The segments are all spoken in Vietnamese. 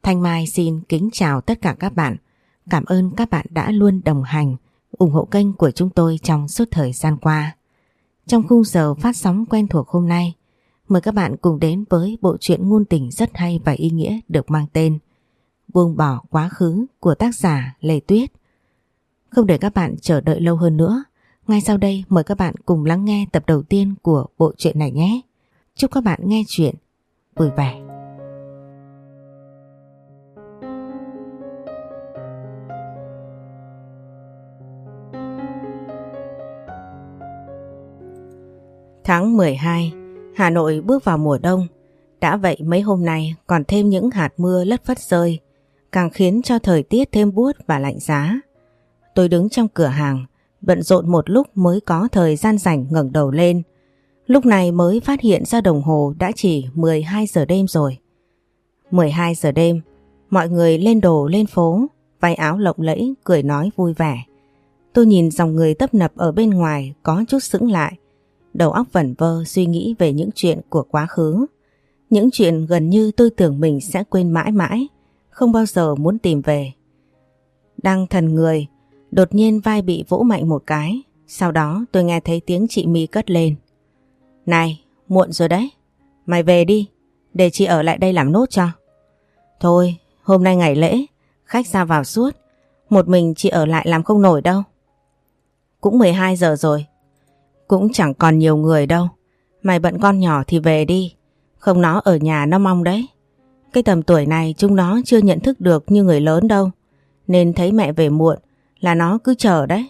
Thanh Mai xin kính chào tất cả các bạn. Cảm ơn các bạn đã luôn đồng hành, ủng hộ kênh của chúng tôi trong suốt thời gian qua. Trong khung giờ phát sóng quen thuộc hôm nay, mời các bạn cùng đến với bộ truyện ngôn tình rất hay và ý nghĩa được mang tên Buông bỏ quá khứ của tác giả Lê Tuyết. Không để các bạn chờ đợi lâu hơn nữa, ngay sau đây mời các bạn cùng lắng nghe tập đầu tiên của bộ truyện này nhé. Chúc các bạn nghe truyện vui vẻ. Tháng 12, Hà Nội bước vào mùa đông. Đã vậy mấy hôm nay còn thêm những hạt mưa lất phất rơi, càng khiến cho thời tiết thêm buốt và lạnh giá. Tôi đứng trong cửa hàng, bận rộn một lúc mới có thời gian rảnh ngẩng đầu lên. Lúc này mới phát hiện ra đồng hồ đã chỉ 12 giờ đêm rồi. 12 giờ đêm, mọi người lên đồ lên phố, váy áo lộng lẫy, cười nói vui vẻ. Tôi nhìn dòng người tấp nập ở bên ngoài có chút sững lại. Đầu óc vẩn vơ suy nghĩ về những chuyện của quá khứ. Những chuyện gần như tôi tưởng mình sẽ quên mãi mãi, không bao giờ muốn tìm về. Đang thần người, đột nhiên vai bị vỗ mạnh một cái. Sau đó tôi nghe thấy tiếng chị My cất lên. Này, muộn rồi đấy. Mày về đi, để chị ở lại đây làm nốt cho. Thôi, hôm nay ngày lễ, khách ra vào suốt. Một mình chị ở lại làm không nổi đâu. Cũng 12 giờ rồi. Cũng chẳng còn nhiều người đâu. Mày bận con nhỏ thì về đi. Không nó ở nhà nó mong đấy. Cái tầm tuổi này chúng nó chưa nhận thức được như người lớn đâu. Nên thấy mẹ về muộn là nó cứ chờ đấy.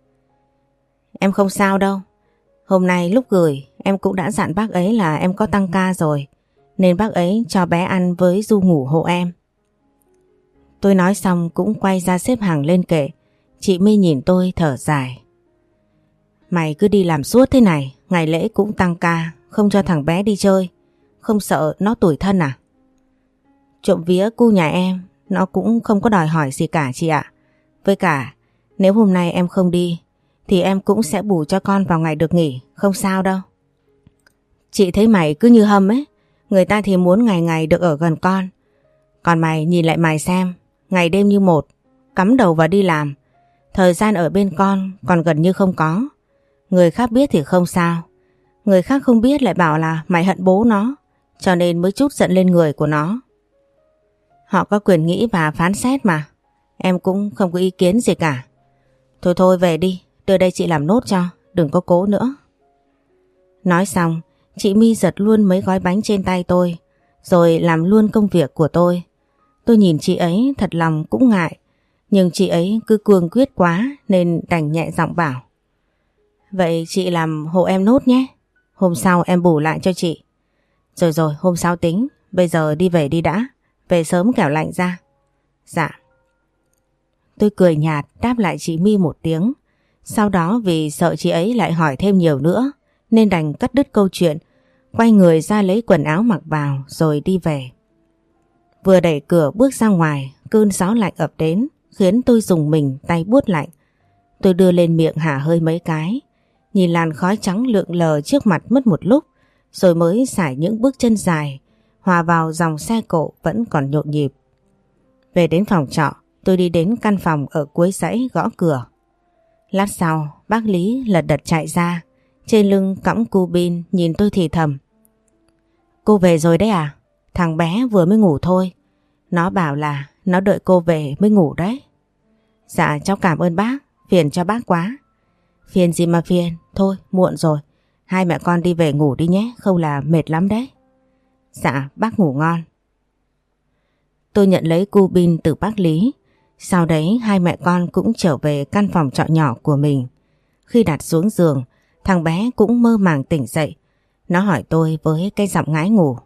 Em không sao đâu. Hôm nay lúc gửi em cũng đã dặn bác ấy là em có tăng ca rồi. Nên bác ấy cho bé ăn với Du ngủ hộ em. Tôi nói xong cũng quay ra xếp hàng lên kệ. Chị My nhìn tôi thở dài. Mày cứ đi làm suốt thế này, ngày lễ cũng tăng ca, không cho thằng bé đi chơi. Không sợ nó tủi thân à? Trộm vía cu nhà em, nó cũng không có đòi hỏi gì cả chị ạ. Với cả, nếu hôm nay em không đi, thì em cũng sẽ bù cho con vào ngày được nghỉ, không sao đâu. Chị thấy mày cứ như hâm ấy, người ta thì muốn ngày ngày được ở gần con. Còn mày nhìn lại mày xem, ngày đêm như một, cắm đầu vào đi làm. Thời gian ở bên con còn gần như không có. Người khác biết thì không sao. Người khác không biết lại bảo là mày hận bố nó, cho nên mới trút giận lên người của nó. Họ có quyền nghĩ và phán xét mà. Em cũng không có ý kiến gì cả. Thôi thôi về đi, đưa đây chị làm nốt cho, đừng có cố nữa. Nói xong, chị My giật luôn mấy gói bánh trên tay tôi, rồi làm luôn công việc của tôi. Tôi nhìn chị ấy thật lòng cũng ngại, nhưng chị ấy cứ cương quyết quá nên đành nhẹ giọng bảo. Vậy chị làm hộ em nốt nhé. Hôm sau em bù lại cho chị. Rồi rồi, hôm sau tính. Bây giờ đi về đi đã. Về sớm kẻo lạnh ra. Dạ. Tôi cười nhạt đáp lại chị My một tiếng. Sau đó vì sợ chị ấy lại hỏi thêm nhiều nữa, nên đành cắt đứt câu chuyện, quay người ra lấy quần áo mặc vào rồi đi về. Vừa đẩy cửa bước ra ngoài, cơn gió lạnh ập đến khiến tôi rùng mình, tay buốt lạnh. Tôi đưa lên miệng hả hơi mấy cái, nhìn làn khói trắng lượn lờ trước mặt mất một lúc, rồi mới sải những bước chân dài, hòa vào dòng xe cộ vẫn còn nhộn nhịp. Về đến phòng trọ, tôi đi đến căn phòng ở cuối dãy gõ cửa. Lát sau, bác Lý lật đật chạy ra, trên lưng cõng cu bin nhìn tôi thì thầm. Cô về rồi đấy à? Thằng bé vừa mới ngủ thôi. Nó bảo là nó đợi cô về mới ngủ đấy. Dạ cháu cảm ơn bác, phiền cho bác quá. Phiền gì mà phiền, thôi muộn rồi. Hai mẹ con đi về ngủ đi nhé, không là mệt lắm đấy. Dạ bác ngủ ngon. Tôi nhận lấy cu bin từ bác Lý. Sau đấy hai mẹ con cũng trở về căn phòng trọ nhỏ của mình. Khi đặt xuống giường, thằng bé cũng mơ màng tỉnh dậy. Nó hỏi tôi với cái giọng ngái ngủ.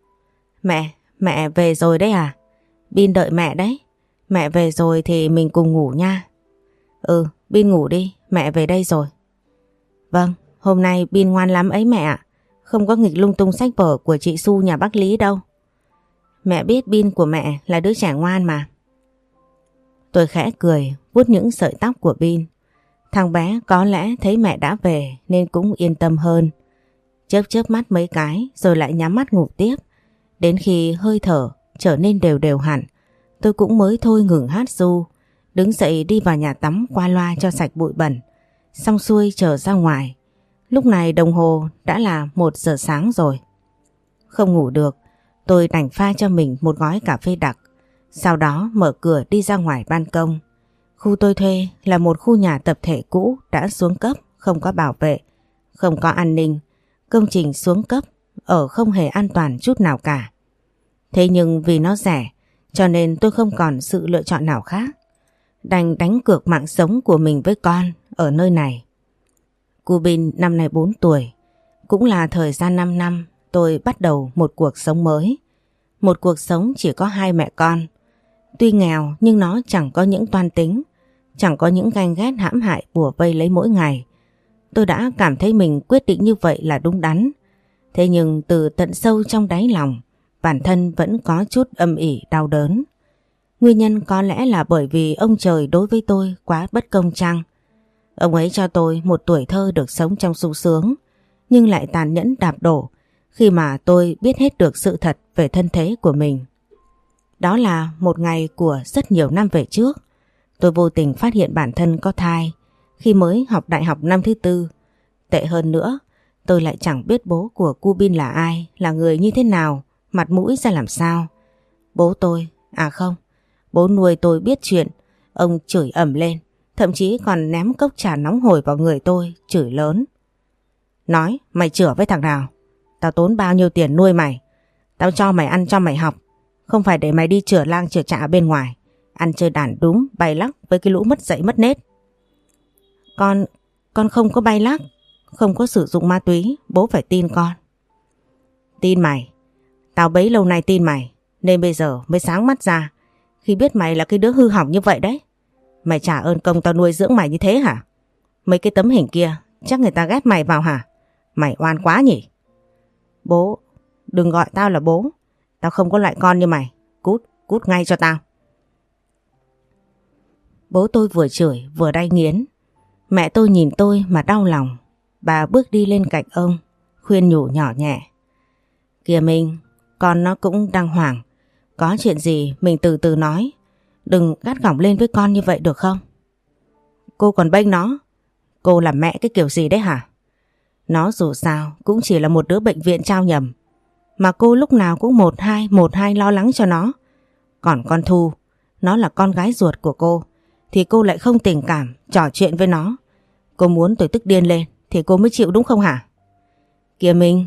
Mẹ về rồi đấy à? Bin đợi mẹ đấy. Mẹ về rồi thì mình cùng ngủ nha. Ừ, Bin ngủ đi, mẹ về đây rồi. Vâng, hôm nay Bin ngoan lắm ấy mẹ ạ. Không có nghịch lung tung sách vở của chị Su nhà bác Lý đâu. Mẹ biết Bin của mẹ là đứa trẻ ngoan mà. Tôi khẽ cười, vuốt những sợi tóc của Bin. Thằng bé có lẽ thấy mẹ đã về nên cũng yên tâm hơn. Chớp chớp mắt mấy cái rồi lại nhắm mắt ngủ tiếp. Đến khi hơi thở trở nên đều đều hẳn, tôi cũng mới thôi ngừng hát ru, đứng dậy đi vào nhà tắm qua loa cho sạch bụi bẩn, xong xuôi trở ra ngoài. Lúc này đồng hồ đã là 1 giờ sáng rồi. Không ngủ được, tôi đành pha cho mình một gói cà phê đặc, sau đó mở cửa đi ra ngoài ban công. Khu tôi thuê là một khu nhà tập thể cũ đã xuống cấp, không có bảo vệ, không có an ninh, công trình xuống cấp, ở không hề an toàn chút nào cả. Thế nhưng vì nó rẻ, cho nên tôi không còn sự lựa chọn nào khác. Đành đánh cược mạng sống của mình với con ở nơi này. Cu Bin năm nay 4 tuổi, cũng là thời gian 5 năm tôi bắt đầu một cuộc sống mới. Một cuộc sống chỉ có 2 mẹ con. Tuy nghèo nhưng nó chẳng có những toan tính, chẳng có những ganh ghét hãm hại bủa vây lấy mỗi ngày. Tôi đã cảm thấy mình quyết định như vậy là đúng đắn. Thế nhưng từ tận sâu trong đáy lòng, bản thân vẫn có chút âm ỉ đau đớn. Nguyên nhân có lẽ là bởi vì ông trời đối với tôi quá bất công chăng. Ông ấy cho tôi một tuổi thơ được sống trong sung sướng, nhưng lại tàn nhẫn đạp đổ khi mà tôi biết hết được sự thật về thân thế của mình. Đó là một ngày của rất nhiều năm về trước. Tôi vô tình phát hiện bản thân có thai khi mới học đại học năm thứ 4. Tệ hơn nữa, tôi lại chẳng biết bố của Cu Bin là ai, là người như thế nào, mặt mũi ra làm sao. Bố tôi, bố nuôi tôi biết chuyện, ông chửi ầm lên, thậm chí còn ném cốc trà nóng hổi vào người tôi, chửi lớn. Nói, mày chửa với thằng nào? Tao tốn bao nhiêu tiền nuôi mày? Tao cho mày ăn cho mày học, không phải để mày đi chửa lang chửa chạ bên ngoài, ăn chơi đàn đúng, bay lắc với cái lũ mất dạy mất nết. Con không có bay lắc, không có sử dụng ma túy, bố phải tin con. Tin mày? Tao bấy lâu nay tin mày, nên bây giờ mới sáng mắt ra khi biết mày là cái đứa hư hỏng như vậy đấy. Mày trả ơn công tao nuôi dưỡng mày như thế hả? Mấy cái tấm hình kia chắc người ta ghép mày vào hả? Mày oan quá nhỉ? Bố, đừng gọi tao là bố. Tao không có loại con như mày. Cút ngay cho tao. Bố tôi vừa chửi vừa đay nghiến. Mẹ tôi nhìn tôi mà đau lòng. Bà bước đi lên cạnh ông, khuyên nhủ nhỏ nhẹ. Kìa Minh, con nó cũng đang hoảng. Có chuyện gì mình từ từ nói. Đừng gắt gỏng lên với con như vậy được không? Cô còn bênh nó. Cô làm mẹ cái kiểu gì đấy hả? Nó dù sao cũng chỉ là một đứa bệnh viện trao nhầm. Mà cô lúc nào cũng một hai lo lắng cho nó. Còn con Thu, nó là con gái ruột của cô, thì cô lại không tình cảm trò chuyện với nó. Cô muốn tôi tức điên lên thì cô mới chịu đúng không hả? Kìa Minh.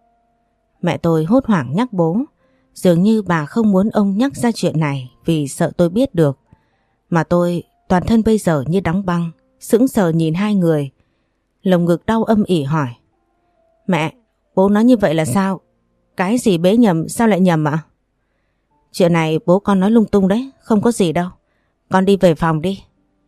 Mẹ tôi hốt hoảng nhắc bố. Dường như bà không muốn ông nhắc ra chuyện này vì sợ tôi biết được. Mà tôi toàn thân bây giờ như đóng băng, sững sờ nhìn hai người. Lồng ngực đau âm ỉ hỏi. Mẹ, bố nói như vậy là sao? Cái gì bế nhầm sao lại nhầm ạ? Chuyện này bố con nói lung tung đấy, không có gì đâu. Con đi về phòng đi.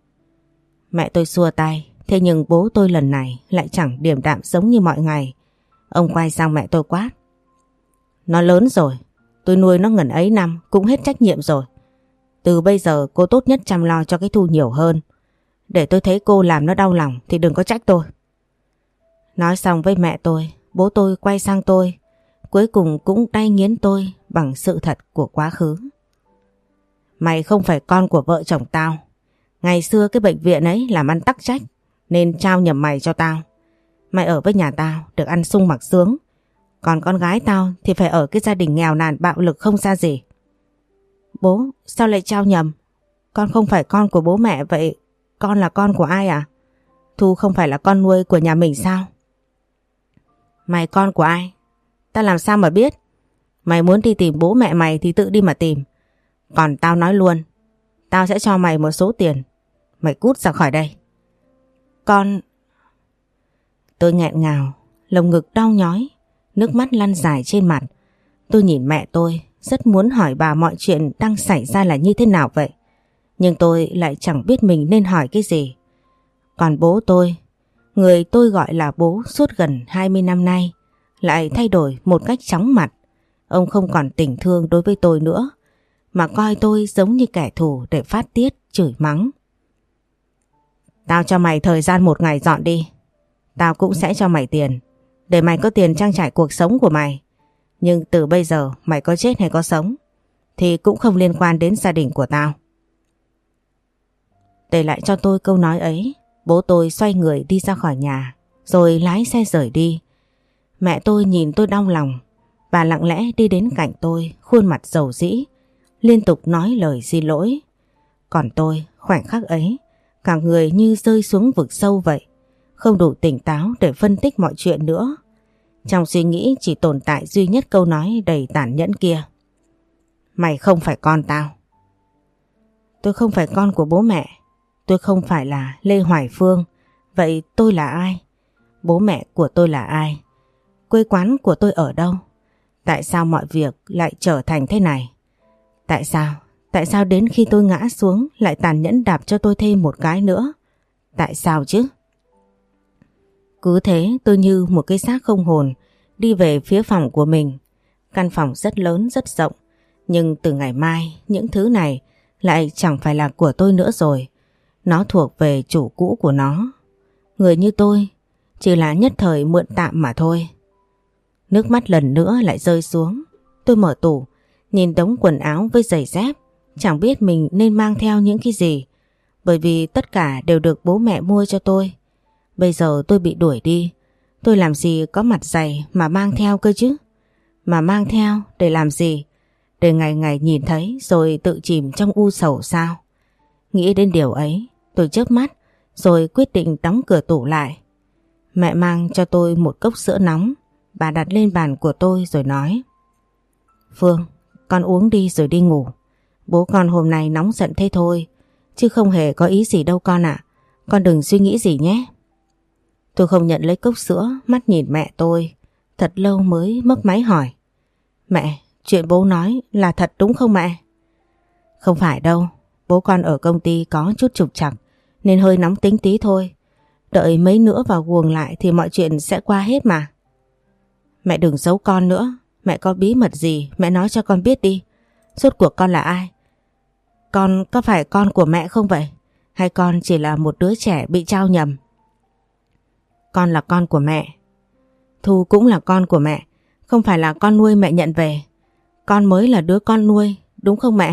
Mẹ tôi xua tay, thế nhưng bố tôi lần này lại chẳng điềm đạm giống như mọi ngày. Ông quay sang mẹ tôi quát. Nó lớn rồi, tôi nuôi nó ngần ấy năm cũng hết trách nhiệm rồi. Từ bây giờ cô tốt nhất chăm lo cho cái Thu nhiều hơn. Để tôi thấy cô làm nó đau lòng thì đừng có trách tôi. Nói xong với mẹ tôi, bố tôi quay sang tôi, cuối cùng cũng đay nghiến tôi bằng sự thật của quá khứ. Mày không phải con của vợ chồng tao. Ngày xưa cái bệnh viện ấy làm ăn tắc trách nên trao nhầm mày cho tao. Mày ở với nhà tao được ăn sung mặc sướng. Còn con gái tao thì phải ở cái gia đình nghèo nàn bạo lực không ra gì. Bố, sao lại trao nhầm? Con không phải con của bố mẹ, vậy con là con của ai à? Thu không phải là con nuôi của nhà mình sao? Mày con của ai? Tao làm sao mà biết? Mày muốn đi tìm bố mẹ mày thì tự đi mà tìm. Còn tao nói luôn, tao sẽ cho mày một số tiền. Mày cút ra khỏi đây. Con... Tôi nghẹn ngào, lồng ngực đau nhói, nước mắt lăn dài trên mặt. Tôi nhìn mẹ tôi, rất muốn hỏi bà mọi chuyện đang xảy ra là như thế nào vậy. Nhưng tôi lại chẳng biết mình nên hỏi cái gì. Còn bố tôi, người tôi gọi là bố suốt gần 20 năm nay, lại thay đổi một cách chóng mặt. Ông không còn tình thương đối với tôi nữa, mà coi tôi giống như kẻ thù để phát tiết, chửi mắng. Tao cho mày thời gian 1 ngày dọn đi. Tao cũng sẽ cho mày tiền, để mày có tiền trang trải cuộc sống của mày. Nhưng từ bây giờ mày có chết hay có sống thì cũng không liên quan đến gia đình của tao. Để lại cho tôi câu nói ấy, bố tôi xoay người đi ra khỏi nhà, rồi lái xe rời đi. Mẹ tôi nhìn tôi đau lòng, bà lặng lẽ đi đến cạnh tôi, khuôn mặt rầu rĩ, liên tục nói lời xin lỗi. Còn tôi, khoảnh khắc ấy, cả người như rơi xuống vực sâu vậy, không đủ tỉnh táo để phân tích mọi chuyện nữa. Trong suy nghĩ chỉ tồn tại duy nhất câu nói đầy tàn nhẫn kia. Mày không phải con tao. Tôi không phải con của bố mẹ. Tôi không phải là Lê Hoài Phương. Vậy tôi là ai? Bố mẹ của tôi là ai? Quê quán của tôi ở đâu? Tại sao mọi việc lại trở thành thế này? Tại sao? Tại sao đến khi tôi ngã xuống lại tàn nhẫn đạp cho tôi thêm một cái nữa? Tại sao chứ? Cứ thế tôi như một cái xác không hồn đi về phía phòng của mình. Căn phòng rất lớn rất rộng, nhưng từ ngày mai những thứ này lại chẳng phải là của tôi nữa rồi. Nó thuộc về chủ cũ của nó. Người như tôi chỉ là nhất thời mượn tạm mà thôi. Nước mắt lần nữa lại rơi xuống. Tôi mở tủ, nhìn đống quần áo với giày dép, chẳng biết mình nên mang theo những cái gì, bởi vì tất cả đều được bố mẹ mua cho tôi. Bây giờ tôi bị đuổi đi, tôi làm gì có mặt giày mà mang theo cơ chứ? Mà mang theo để làm gì? Để ngày ngày nhìn thấy rồi tự chìm trong u sầu sao? Nghĩ đến điều ấy, tôi chớp mắt rồi quyết định đóng cửa tủ lại. Mẹ mang cho tôi một cốc sữa nóng, bà đặt lên bàn của tôi rồi nói: Phương, con uống đi rồi đi ngủ. Bố con hôm nay nóng giận thế thôi, chứ không hề có ý gì đâu con ạ. Con đừng suy nghĩ gì nhé. Tôi không nhận lấy cốc sữa, mắt nhìn mẹ tôi. Thật lâu mới mấp máy hỏi: Mẹ, chuyện bố nói là thật đúng không mẹ? Không phải đâu, bố con ở công ty có chút trục trặc nên hơi nóng tính tí thôi. Đợi mấy nữa vào guồng lại thì mọi chuyện sẽ qua hết mà. Mẹ đừng giấu con nữa, mẹ có bí mật gì mẹ nói cho con biết đi. Rốt cuộc con là ai? Con có phải con của mẹ không vậy? Hay con chỉ là một đứa trẻ bị trao nhầm? Con là con của mẹ. Thu cũng là con của mẹ, không phải là con nuôi mẹ nhận về. Con mới là đứa con nuôi, đúng không mẹ?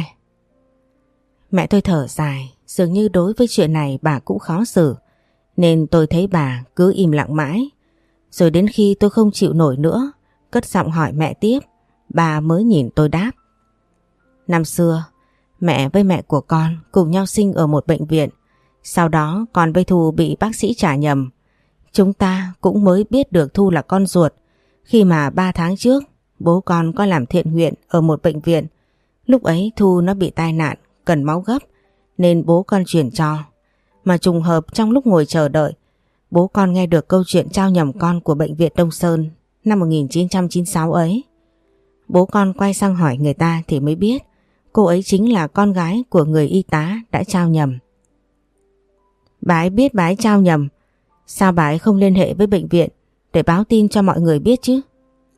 Mẹ tôi thở dài, dường như đối với chuyện này bà cũng khó xử, nên tôi thấy bà cứ im lặng mãi. Rồi đến khi tôi không chịu nổi nữa, cất giọng hỏi mẹ tiếp, bà mới nhìn tôi đáp. Năm xưa, mẹ với mẹ của con cùng nhau sinh ở một bệnh viện. Sau đó con với Thu bị bác sĩ trả nhầm. Chúng ta cũng mới biết được Thu là con ruột khi mà 3 tháng trước bố con có làm thiện nguyện ở một bệnh viện. Lúc ấy Thu nó bị tai nạn, cần máu gấp nên bố con chuyển cho. Mà trùng hợp trong lúc ngồi chờ đợi, bố con nghe được câu chuyện trao nhầm con của bệnh viện Đông Sơn năm 1996 ấy. Bố con quay sang hỏi người ta thì mới biết cô ấy chính là con gái của người y tá đã trao nhầm. Bà ấy biết bà ấy trao nhầm, sao bà ấy không liên hệ với bệnh viện để báo tin cho mọi người biết chứ?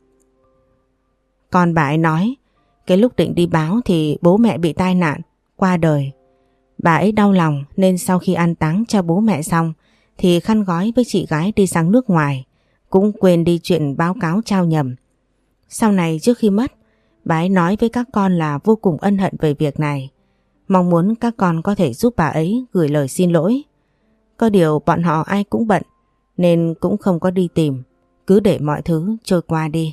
Con bà ấy nói cái lúc định đi báo thì bố mẹ bị tai nạn, qua đời. Bà ấy đau lòng nên sau khi an táng cho bố mẹ xong thì khăn gói với chị gái đi sang nước ngoài, cũng quên đi chuyện báo cáo trao nhầm. Sau này trước khi mất, bà ấy nói với các con là vô cùng ân hận về việc này, mong muốn các con có thể giúp bà ấy gửi lời xin lỗi. Có điều bọn họ ai cũng bận nên cũng không có đi tìm, cứ để mọi thứ trôi qua đi.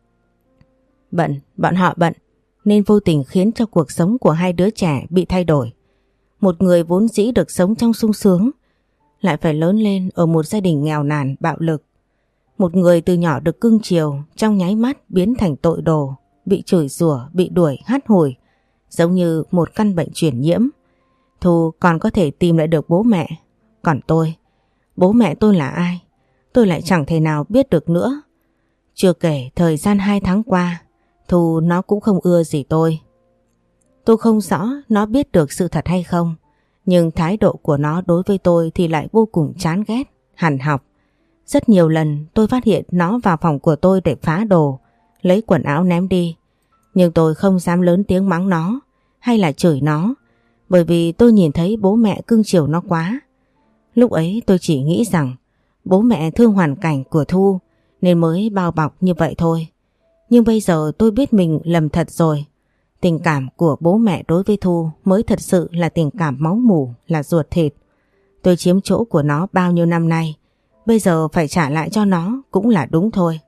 Bọn họ bận nên vô tình khiến cho cuộc sống của hai đứa trẻ bị thay đổi. Một người vốn dĩ được sống trong sung sướng lại phải lớn lên ở một gia đình nghèo nàn bạo lực. Một người từ nhỏ được cưng chiều trong nháy mắt biến thành tội đồ, bị chửi rủa, bị đuổi hắt hủi, giống như một căn bệnh truyền nhiễm. Thu còn có thể tìm lại được bố mẹ, còn tôi, bố mẹ tôi là ai? Tôi lại chẳng thể nào biết được nữa. Chưa kể thời gian 2 tháng qua, Thu nó cũng không ưa gì tôi. Tôi không rõ nó biết được sự thật hay không, nhưng thái độ của nó đối với tôi thì lại vô cùng chán ghét, hằn học. Rất nhiều lần tôi phát hiện nó vào phòng của tôi để phá đồ, lấy quần áo ném đi. Nhưng tôi không dám lớn tiếng mắng nó hay là chửi nó, bởi vì tôi nhìn thấy bố mẹ cưng chiều nó quá. Lúc ấy tôi chỉ nghĩ rằng bố mẹ thương hoàn cảnh của Thu nên mới bao bọc như vậy thôi. Nhưng bây giờ tôi biết mình lầm thật rồi. Tình cảm của bố mẹ đối với Thu mới thật sự là tình cảm máu mủ, là ruột thịt. Tôi chiếm chỗ của nó bao nhiêu năm nay, bây giờ phải trả lại cho nó cũng là đúng thôi.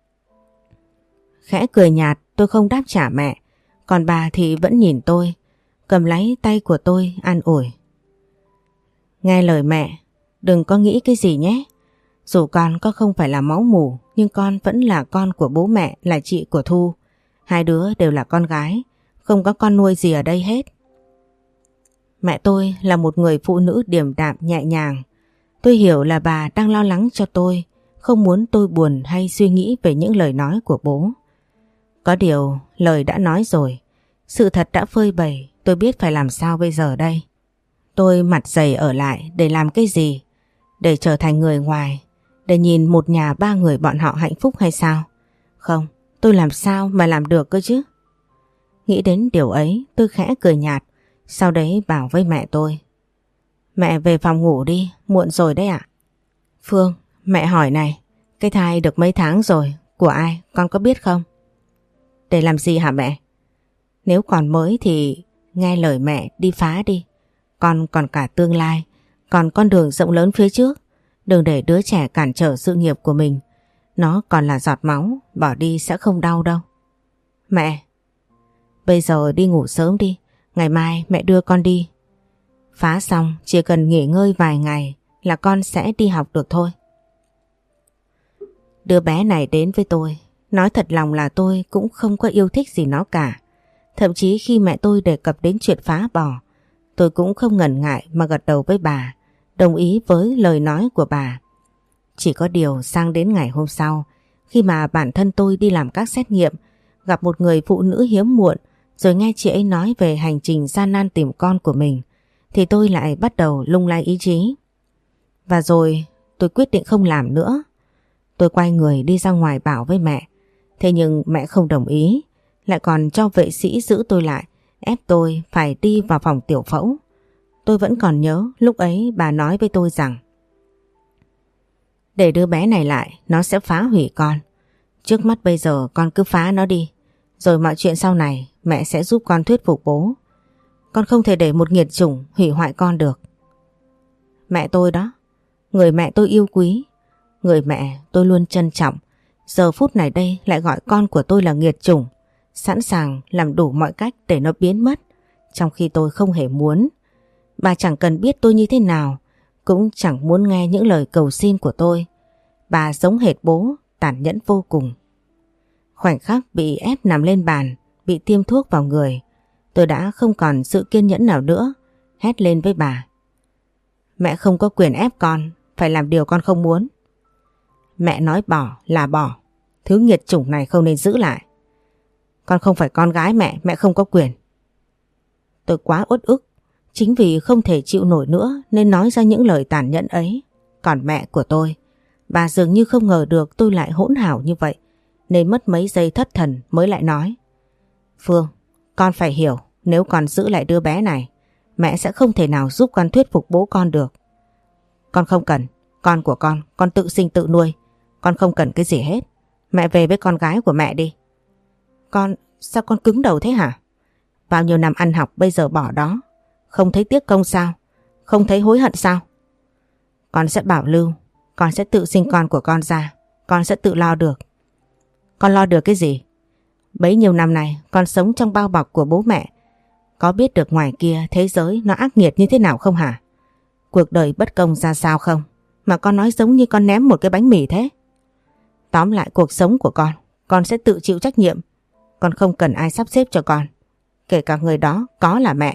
Khẽ cười nhạt, tôi không đáp trả mẹ, còn bà thì vẫn nhìn tôi, cầm lấy tay của tôi an ủi. Nghe lời mẹ, đừng có nghĩ cái gì nhé. Dù con có không phải là máu mủ, nhưng con vẫn là con của bố mẹ, là chị của Thu. Hai đứa đều là con gái, không có con nuôi gì ở đây hết. Mẹ tôi là một người phụ nữ điềm đạm nhẹ nhàng. Tôi hiểu là bà đang lo lắng cho tôi, không muốn tôi buồn hay suy nghĩ về những lời nói của bố. Có điều lời đã nói rồi, sự thật đã phơi bày, tôi biết phải làm sao bây giờ đây. Tôi mặt dày ở lại để làm cái gì? Để trở thành người ngoài, để nhìn một nhà ba người bọn họ hạnh phúc hay sao? Không, tôi làm sao mà làm được cơ chứ? Nghĩ đến điều ấy, tôi khẽ cười nhạt, sau đấy bảo với mẹ tôi. Mẹ về phòng ngủ đi, muộn rồi đấy ạ. Phương, mẹ hỏi này, cái thai được mấy tháng rồi, của ai, con có biết không? Để làm gì hả mẹ? Nếu còn mới thì nghe lời mẹ đi phá đi. Con còn cả tương lai, còn con đường rộng lớn phía trước. Đừng để đứa trẻ cản trở sự nghiệp của mình. Nó còn là giọt máu, bỏ đi sẽ không đau đâu. Mẹ, bây giờ đi ngủ sớm đi, ngày mai mẹ đưa con đi. Phá xong chỉ cần nghỉ ngơi vài ngày là con sẽ đi học được thôi. Đứa bé này đến với tôi, nói thật lòng là tôi cũng không có yêu thích gì nó cả. Thậm chí khi mẹ tôi đề cập đến chuyện phá bỏ, tôi cũng không ngần ngại mà gật đầu với bà, đồng ý với lời nói của bà. Chỉ có điều sang đến ngày hôm sau, khi mà bản thân tôi đi làm các xét nghiệm, gặp một người phụ nữ hiếm muộn, rồi nghe chị ấy nói về hành trình gian nan tìm con của mình, thì tôi lại bắt đầu lung lay ý chí. Và rồi tôi quyết định không làm nữa. Tôi quay người đi ra ngoài bảo với mẹ. Thế nhưng mẹ không đồng ý, lại còn cho vệ sĩ giữ tôi lại, ép tôi phải đi vào phòng tiểu phẫu. Tôi vẫn còn nhớ lúc ấy bà nói với tôi rằng để đứa bé này lại, nó sẽ phá hủy con. Trước mắt bây giờ con cứ phá nó đi, rồi mọi chuyện sau này mẹ sẽ giúp con thuyết phục bố. Con không thể để một nghiệt chủng hủy hoại con được. Mẹ tôi đó, người mẹ tôi yêu quý, người mẹ tôi luôn trân trọng, giờ phút này đây lại gọi con của tôi là nghiệt chủng, sẵn sàng làm đủ mọi cách để nó biến mất, trong khi tôi không hề muốn. Bà chẳng cần biết tôi như thế nào, cũng chẳng muốn nghe những lời cầu xin của tôi. Bà giống hệt bố, tàn nhẫn vô cùng. Khoảnh khắc bị ép nằm lên bàn, bị tiêm thuốc vào người, tôi đã không còn sự kiên nhẫn nào nữa, hét lên với bà. Mẹ không có quyền ép con phải làm điều con không muốn. Mẹ nói bỏ là bỏ, thứ nghiệt chủng này không nên giữ lại. Con không phải con gái mẹ, mẹ không có quyền. Tôi quá uất ức, chính vì không thể chịu nổi nữa nên nói ra những lời tàn nhẫn ấy. Còn mẹ của tôi, bà dường như không ngờ được tôi lại hỗn hào như vậy, nên mất mấy giây thất thần mới lại nói. Phương, con phải hiểu, nếu con giữ lại đứa bé này, mẹ sẽ không thể nào giúp con thuyết phục bố con được. Con không cần, con của con tự sinh tự nuôi, con không cần cái gì hết. Mẹ về với con gái của mẹ đi. Con, sao con cứng đầu thế hả? Bao nhiêu năm ăn học bây giờ bỏ đó, không thấy tiếc công sao? Không thấy hối hận sao? Con sẽ bảo lưu, con sẽ tự sinh con của con ra, con sẽ tự lo được. Con lo được cái gì? Bấy nhiêu năm này con sống trong bao bọc của bố mẹ, có biết được ngoài kia thế giới nó ác nghiệt như thế nào không hả? Cuộc đời bất công ra sao không? Mà con nói giống như con ném một cái bánh mì thế. Tóm lại cuộc sống của con sẽ tự chịu trách nhiệm. Con không cần ai sắp xếp cho con, kể cả người đó có là mẹ.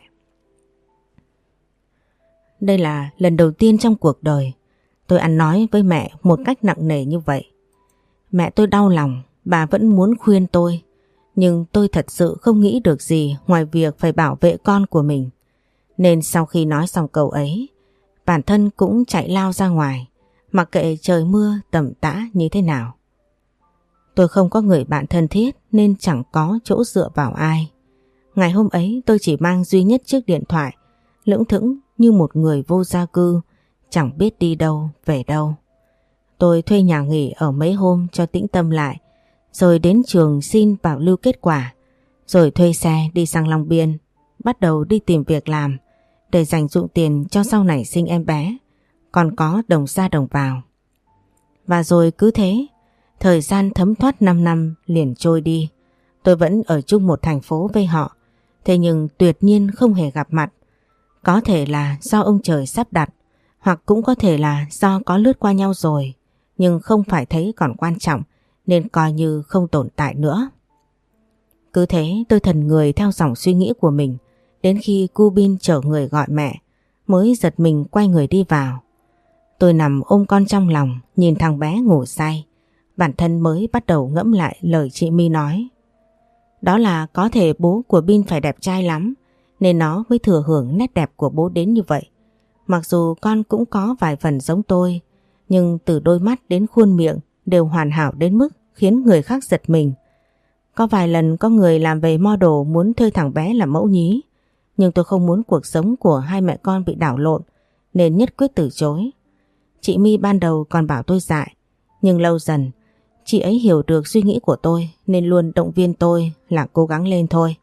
Đây là lần đầu tiên trong cuộc đời tôi ăn nói với mẹ một cách nặng nề như vậy. Mẹ tôi đau lòng, bà vẫn muốn khuyên tôi, nhưng tôi thật sự không nghĩ được gì ngoài việc phải bảo vệ con của mình. Nên sau khi nói xong câu ấy, bản thân cũng chạy lao ra ngoài, mặc kệ trời mưa tầm tã như thế nào. Tôi không có người bạn thân thiết nên chẳng có chỗ dựa vào ai. Ngày hôm ấy tôi chỉ mang duy nhất chiếc điện thoại, lững thững như một người vô gia cư, chẳng biết đi đâu về đâu. Tôi thuê nhà nghỉ ở mấy hôm cho tĩnh tâm lại, rồi đến trường xin bảo lưu kết quả. rồi thuê xe đi sang Long Biên, bắt đầu đi tìm việc làm để dành dụm tiền cho sau này sinh em bé, còn có đồng ra đồng vào. Và rồi cứ thế, thời gian thấm thoát 5 năm liền trôi đi. Tôi vẫn ở chung một thành phố với họ, thế nhưng tuyệt nhiên không hề gặp mặt. Có thể là do ông trời sắp đặt, hoặc cũng có thể là do có lướt qua nhau rồi, nhưng không phải thấy còn quan trọng nên coi như không tồn tại nữa. Cứ thế tôi thần người theo dòng suy nghĩ của mình, đến khi cu Bin chở người gọi mẹ mới giật mình quay người đi vào. Tôi nằm ôm con trong lòng, nhìn thằng bé ngủ say. Bản thân mới bắt đầu ngẫm lại lời chị My nói. Đó là có thể bố của Bin phải đẹp trai lắm, nên nó mới thừa hưởng nét đẹp của bố đến như vậy. Mặc dù con cũng có vài phần giống tôi, nhưng từ đôi mắt đến khuôn miệng đều hoàn hảo đến mức khiến người khác giật mình. Có vài lần có người làm về model muốn thuê thằng bé làm mẫu nhí, nhưng tôi không muốn cuộc sống của hai mẹ con bị đảo lộn nên nhất quyết từ chối. Chị My ban đầu còn bảo tôi dại, nhưng lâu dần chị ấy hiểu được suy nghĩ của tôi nên luôn động viên tôi là cố gắng lên thôi.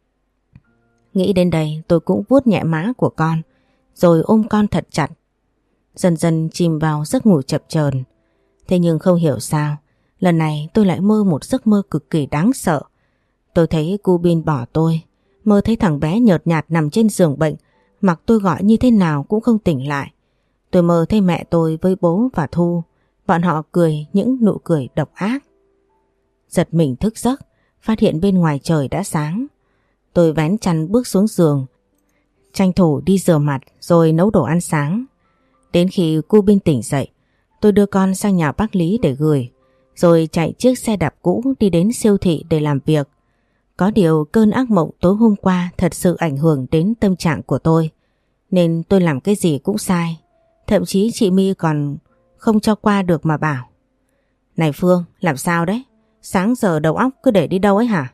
Nghĩ đến đây tôi cũng vuốt nhẹ má của con rồi ôm con thật chặt. Dần dần chìm vào giấc ngủ chập chờn. Thế nhưng không hiểu sao, lần này tôi lại mơ một giấc mơ cực kỳ đáng sợ. Tôi thấy cu Bin bỏ tôi, mơ thấy thằng bé nhợt nhạt nằm trên giường bệnh, mặc tôi gọi như thế nào cũng không tỉnh lại. Tôi mơ thấy mẹ tôi với bố và Thu, bọn họ cười những nụ cười độc ác. Giật mình thức giấc, phát hiện bên ngoài trời đã sáng. Tôi vén chăn bước xuống giường, tranh thủ đi rửa mặt rồi nấu đồ ăn sáng. Đến khi cu Bin tỉnh dậy, tôi đưa con sang nhà bác Lý để gửi, rồi chạy chiếc xe đạp cũ đi đến siêu thị để làm việc. Có điều cơn ác mộng tối hôm qua thật sự ảnh hưởng đến tâm trạng của tôi, nên tôi làm cái gì cũng sai. Thậm chí chị My còn không cho qua được mà bảo: Này Phương, làm sao đấy? Sáng giờ đầu óc cứ để đi đâu ấy hả?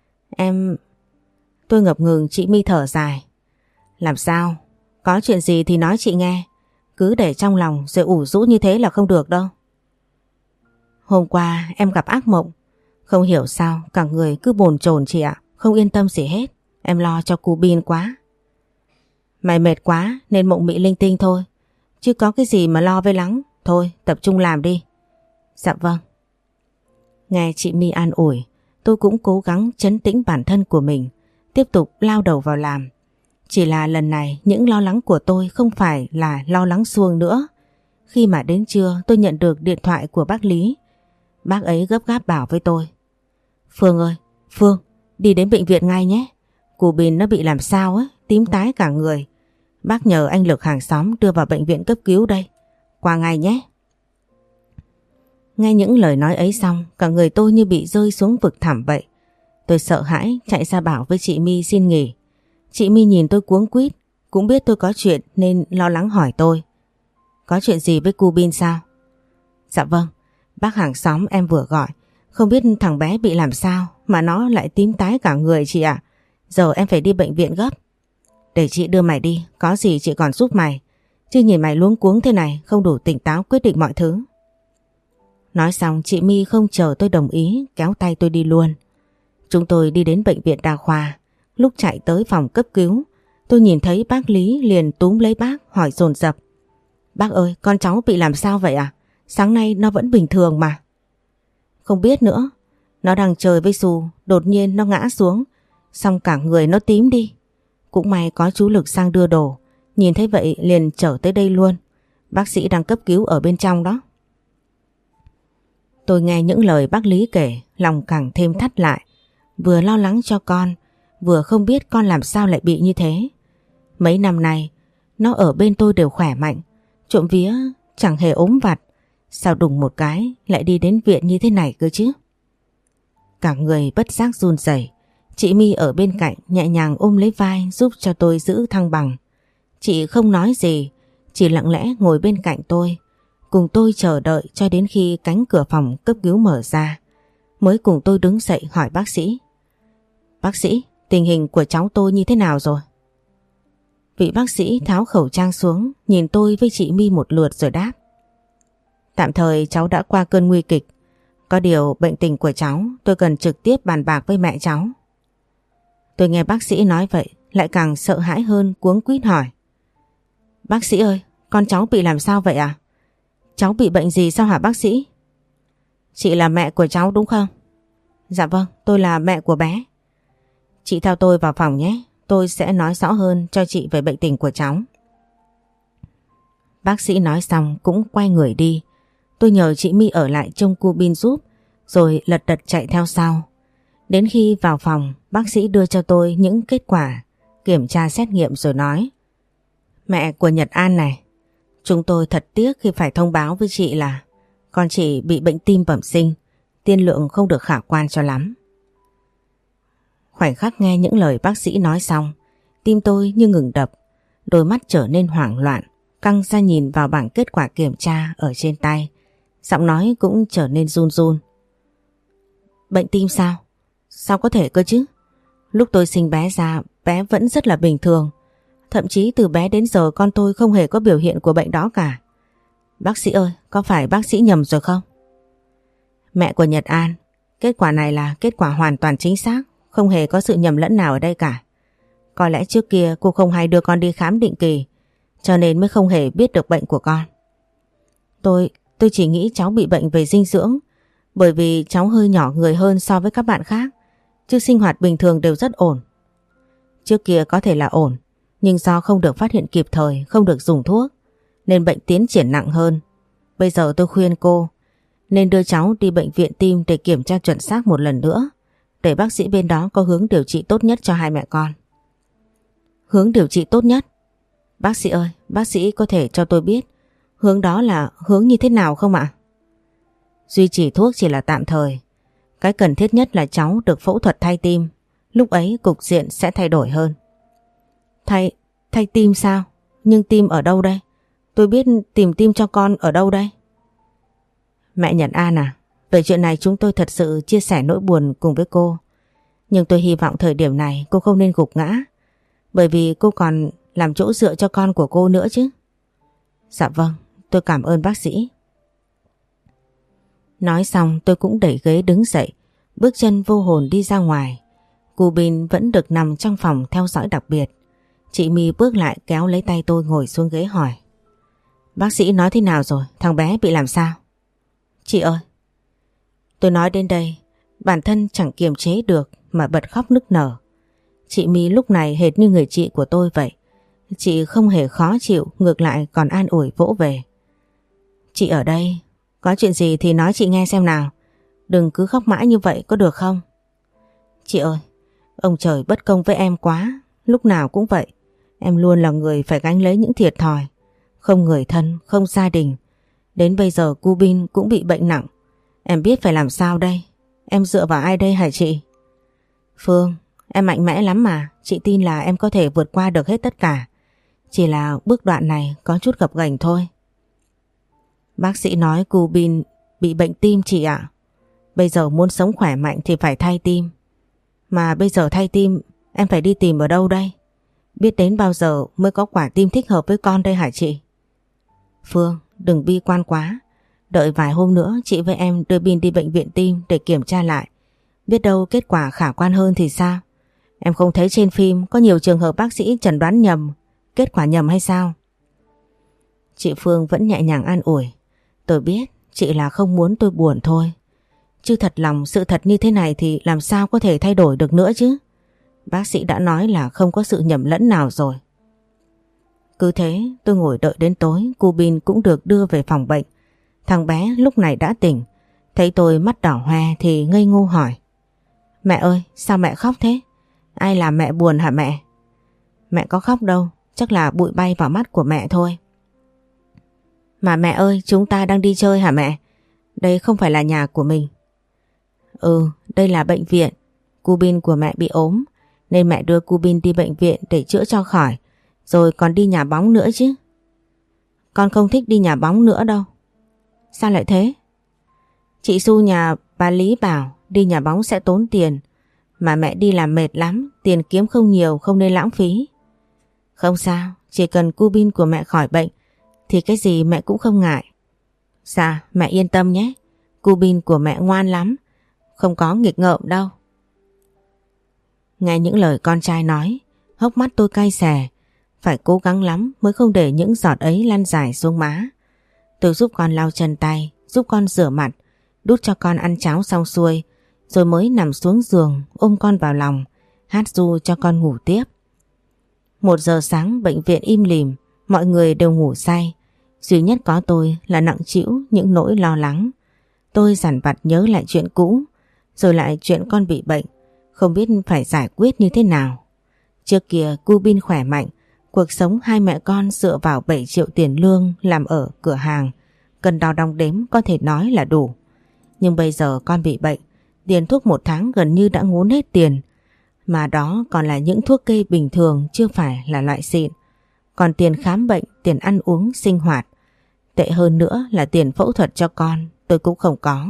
Tôi ngập ngừng. Chị My thở dài: Làm sao? Có chuyện gì thì nói chị nghe. Cứ để trong lòng rồi ủ rũ như thế là không được đâu. Hôm qua em gặp ác mộng. Không hiểu sao cả người cứ bồn chồn chị ạ. Không yên tâm gì hết. Em lo cho cu Bin quá. Mày mệt quá nên mộng mị linh tinh thôi, chứ có cái gì mà lo với lắng. Thôi tập trung làm đi. Dạ vâng. Nghe chị My an ủi, tôi cũng cố gắng trấn tĩnh bản thân của mình, tiếp tục lao đầu vào làm. Chỉ là lần này những lo lắng của tôi không phải là lo lắng suông nữa. Khi mà đến trưa tôi nhận được điện thoại của bác Lý. Bác ấy gấp gáp bảo với tôi: Phương ơi, Phương, đi đến bệnh viện ngay nhé. Cụ Bin nó bị làm sao ấy, tím tái cả người. Bác nhờ anh Lực hàng xóm đưa vào bệnh viện cấp cứu đây. Qua ngay nhé. Nghe những lời nói ấy xong, cả người tôi như bị rơi xuống vực thẳm vậy. Tôi sợ hãi chạy ra bảo với chị My xin nghỉ. Chị My nhìn tôi cuống quýt, cũng biết tôi có chuyện nên lo lắng hỏi tôi: Có chuyện gì với cu Bin sao? Dạ vâng, bác hàng xóm em vừa gọi, không biết thằng bé bị làm sao mà nó lại tím tái cả người chị ạ. Giờ em phải đi bệnh viện gấp. Để chị đưa mày đi, có gì chị còn giúp mày. Chứ nhìn mày luống cuống thế này không đủ tỉnh táo quyết định mọi thứ. Nói xong chị My không chờ tôi đồng ý, kéo tay tôi đi luôn. Chúng tôi đi đến bệnh viện đa khoa. Lúc chạy tới phòng cấp cứu, tôi nhìn thấy bác Lý liền túm lấy bác hỏi dồn dập: Bác ơi, con cháu bị làm sao vậy à? Sáng nay nó vẫn bình thường mà. Không biết nữa. Nó đang chơi với Xu, đột nhiên nó ngã xuống, xong cả người nó tím đi. Cũng may có chú Lực sang đưa đồ, nhìn thấy vậy liền chở tới đây luôn. Bác sĩ đang cấp cứu ở bên trong đó. Tôi nghe những lời bác Lý kể, lòng càng thêm thắt lại. Vừa lo lắng cho con, vừa không biết con làm sao lại bị như thế. Mấy năm nay, nó ở bên tôi đều khỏe mạnh, trộm vía chẳng hề ốm vặt. Sao đùng một cái lại đi đến viện như thế này cơ chứ? Cả người bất giác run rẩy. Chị My ở bên cạnh nhẹ nhàng ôm lấy vai giúp cho tôi giữ thăng bằng. Chị không nói gì, chỉ lặng lẽ ngồi bên cạnh tôi, cùng tôi chờ đợi cho đến khi cánh cửa phòng cấp cứu mở ra, mới cùng tôi đứng dậy hỏi bác sĩ: Bác sĩ, tình hình của cháu tôi như thế nào rồi? Vị bác sĩ tháo khẩu trang xuống, nhìn tôi với chị My một lượt rồi đáp: Tạm thời cháu đã qua cơn nguy kịch. Có điều bệnh tình của cháu tôi cần trực tiếp bàn bạc với mẹ cháu. Tôi nghe bác sĩ nói vậy lại càng sợ hãi hơn, cuống quýt hỏi. Bác sĩ ơi, con cháu bị làm sao vậy à? Cháu bị bệnh gì sao hả bác sĩ? Chị là mẹ của cháu đúng không? Dạ vâng, tôi là mẹ của bé. Chị theo tôi vào phòng nhé, tôi sẽ nói rõ hơn cho chị về bệnh tình của cháu. Bác sĩ nói xong cũng quay người đi. Tôi nhờ chị My ở lại trông cu bin giúp, rồi lật đật chạy theo sau. Đến khi vào phòng, bác sĩ đưa cho tôi những kết quả kiểm tra xét nghiệm rồi nói. Mẹ của Nhật An này, chúng tôi thật tiếc khi phải thông báo với chị là con chị bị bệnh tim bẩm sinh, tiên lượng không được khả quan cho lắm. Khoảnh khắc nghe những lời bác sĩ nói xong, tim tôi như ngừng đập, đôi mắt trở nên hoảng loạn, căng ra nhìn vào bảng kết quả kiểm tra ở trên tay, giọng nói cũng trở nên run run. Bệnh tim sao? Sao có thể cơ chứ? Lúc tôi sinh bé ra, bé vẫn rất là bình thường. Thậm chí từ bé đến giờ con tôi không hề có biểu hiện của bệnh đó cả. Bác sĩ ơi, có phải bác sĩ nhầm rồi không? Mẹ của Nhật An, kết quả này là kết quả hoàn toàn chính xác, không hề có sự nhầm lẫn nào ở đây cả. Có lẽ trước kia cô không hay đưa con đi khám định kỳ, cho nên mới không hề biết được bệnh của con. Tôi chỉ nghĩ cháu bị bệnh về dinh dưỡng, bởi vì cháu hơi nhỏ người hơn so với các bạn khác, chứ sinh hoạt bình thường đều rất ổn. Trước kia có thể là ổn, nhưng do không được phát hiện kịp thời, không được dùng thuốc, nên bệnh tiến triển nặng hơn. Bây giờ tôi khuyên cô nên đưa cháu đi bệnh viện tim để kiểm tra chuẩn xác một lần nữa, để bác sĩ bên đó có hướng điều trị tốt nhất cho hai mẹ con. Hướng điều trị tốt nhất? Bác sĩ ơi, bác sĩ có thể cho tôi biết hướng đó là hướng như thế nào không ạ? Duy trì thuốc chỉ là tạm thời. Cái cần thiết nhất là cháu được phẫu thuật thay tim. Lúc ấy cục diện sẽ thay đổi hơn. Thay tim sao? Nhưng tim ở đâu đây? Tôi biết tìm tim cho con ở đâu đây? Mẹ Nhật An à, về chuyện này chúng tôi thật sự chia sẻ nỗi buồn cùng với cô. Nhưng tôi hy vọng thời điểm này cô không nên gục ngã, bởi vì cô còn làm chỗ dựa cho con của cô nữa chứ. Dạ vâng, tôi cảm ơn bác sĩ. Nói xong tôi cũng đẩy ghế đứng dậy, bước chân vô hồn đi ra ngoài. Cô Bin vẫn được nằm trong phòng theo dõi đặc biệt. Chị My bước lại kéo lấy tay tôi ngồi xuống ghế hỏi. Bác sĩ nói thế nào rồi? Thằng bé bị làm sao? Chị ơi! Tôi nói đến đây, bản thân chẳng kiềm chế được mà bật khóc nức nở. Chị My lúc này hệt như người chị của tôi vậy. Chị không hề khó chịu, ngược lại còn an ủi vỗ về. Chị ở đây, có chuyện gì thì nói chị nghe xem nào. Đừng cứ khóc mãi như vậy có được không? Chị ơi, ông trời bất công với em quá, lúc nào cũng vậy. Em luôn là người phải gánh lấy những thiệt thòi. Không người thân, không gia đình. Đến bây giờ cu Bin cũng bị bệnh nặng. Em biết phải làm sao đây? Em dựa vào ai đây hả chị? Phương, em mạnh mẽ lắm mà. Chị tin là em có thể vượt qua được hết tất cả. Chỉ là bước đoạn này có chút gập ghềnh thôi. Bác sĩ nói cu Bin bị bệnh tim chị ạ. Bây giờ muốn sống khỏe mạnh thì phải thay tim. Mà bây giờ thay tim em phải đi tìm ở đâu đây? Biết đến bao giờ mới có quả tim thích hợp với con đây hả chị? Phương, đừng bi quan quá. Đợi vài hôm nữa chị với em đưa Bin đi bệnh viện tim để kiểm tra lại. Biết đâu kết quả khả quan hơn thì sao? Em không thấy trên phim có nhiều trường hợp bác sĩ chẩn đoán nhầm, kết quả nhầm hay sao? Chị Phương vẫn nhẹ nhàng an ủi. Tôi biết chị là không muốn tôi buồn thôi. Chứ thật lòng sự thật như thế này thì làm sao có thể thay đổi được nữa chứ? Bác sĩ đã nói là không có sự nhầm lẫn nào rồi. Cứ thế tôi ngồi đợi đến tối, cô Bin cũng được đưa về phòng bệnh. Thằng bé lúc này đã tỉnh, thấy tôi mắt đỏ hoe thì ngây ngô hỏi. Mẹ ơi, sao mẹ khóc thế? Ai làm mẹ buồn hả mẹ? Mẹ có khóc đâu, chắc là bụi bay vào mắt của mẹ thôi. Mà mẹ ơi, chúng ta đang đi chơi hả mẹ? Đây không phải là nhà của mình. Ừ, đây là bệnh viện. Cu Bin của mẹ bị ốm, nên mẹ đưa cu Bin đi bệnh viện để chữa cho khỏi, rồi còn đi nhà bóng nữa chứ. Con không thích đi nhà bóng nữa đâu. Sao lại thế? Chị Xu nhà bà Lý bảo đi nhà bóng sẽ tốn tiền, mà mẹ đi làm mệt lắm, tiền kiếm không nhiều, không nên lãng phí. Không sao, chỉ cần cu Bin của mẹ khỏi bệnh thì cái gì mẹ cũng không ngại. Dạ, mẹ yên tâm nhé, cu Bin của mẹ ngoan lắm, không có nghịch ngợm đâu. Nghe những lời con trai nói, hốc mắt tôi cay xè, phải cố gắng lắm mới không để những giọt ấy lăn dài xuống má. Tôi giúp con lau chân tay, giúp con rửa mặt, đút cho con ăn cháo xong xuôi, rồi mới nằm xuống giường ôm con vào lòng, hát ru cho con ngủ tiếp. 1 giờ sáng bệnh viện im lìm, mọi người đều ngủ say. Duy nhất có tôi là nặng trĩu những nỗi lo lắng. Tôi dằn vặt nhớ lại chuyện cũ, rồi lại chuyện con bị bệnh, không biết phải giải quyết như thế nào. Trước kia cu Bin khỏe mạnh, cuộc sống hai mẹ con dựa vào 7 triệu tiền lương làm ở cửa hàng, cần đo đong đếm có thể nói là đủ. Nhưng bây giờ con bị bệnh, tiền thuốc 1 tháng gần như đã ngốn hết tiền, mà đó còn là những thuốc kê bình thường chưa phải là loại xịn. Còn tiền khám bệnh, tiền ăn uống, sinh hoạt, tệ hơn nữa là tiền phẫu thuật cho con tôi cũng không có.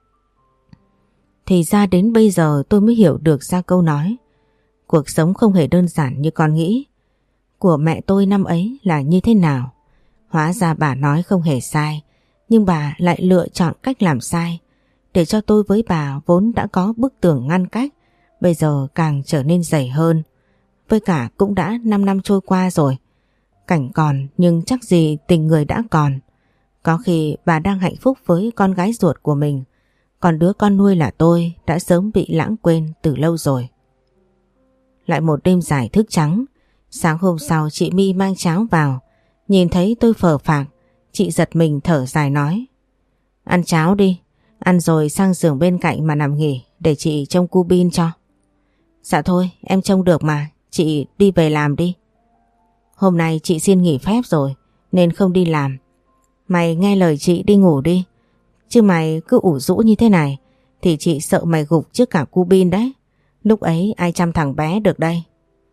Thì ra đến bây giờ tôi mới hiểu được ra câu nói cuộc sống không hề đơn giản như con nghĩ của mẹ tôi năm ấy là như thế nào. Hóa ra bà nói không hề sai, nhưng bà lại lựa chọn cách làm sai, để cho tôi với bà vốn đã có bức tường ngăn cách, bây giờ càng trở nên dày hơn. Với cả cũng đã 5 năm trôi qua rồi, cảnh còn nhưng chắc gì tình người đã còn. Có khi bà đang hạnh phúc với con gái ruột của mình, còn đứa con nuôi là tôi đã sớm bị lãng quên từ lâu rồi. Lại một đêm dài thức trắng. Sáng hôm sau chị My mang cháo vào, nhìn thấy tôi phờ phạc, chị giật mình thở dài nói: Ăn cháo đi, ăn rồi sang giường bên cạnh mà nằm nghỉ, để chị trông cu Bin cho. Dạ thôi, em trông được mà, chị đi về làm đi. Hôm nay chị xin nghỉ phép rồi nên không đi làm. Mày nghe lời chị đi ngủ đi, chứ mày cứ ủ rũ như thế này thì chị sợ mày gục trước cả cu Bin đấy. Lúc ấy ai chăm thằng bé được đây.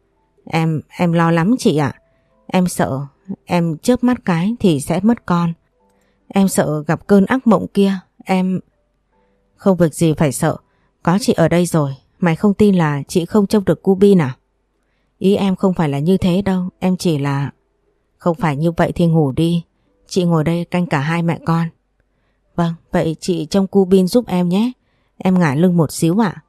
Em lo lắm chị ạ. Em sợ em chớp mắt cái thì sẽ mất con. Em sợ gặp cơn ác mộng kia. Em... Không việc gì phải sợ, có chị ở đây rồi. Mày không tin là chị không trông được cu Bin à? Ý em không phải là như thế đâu, em chỉ là... Không phải như vậy thì ngủ đi, chị ngồi đây canh cả hai mẹ con. Vâng, vậy chị trông cu Bin giúp em nhé, em ngả lưng một xíu ạ.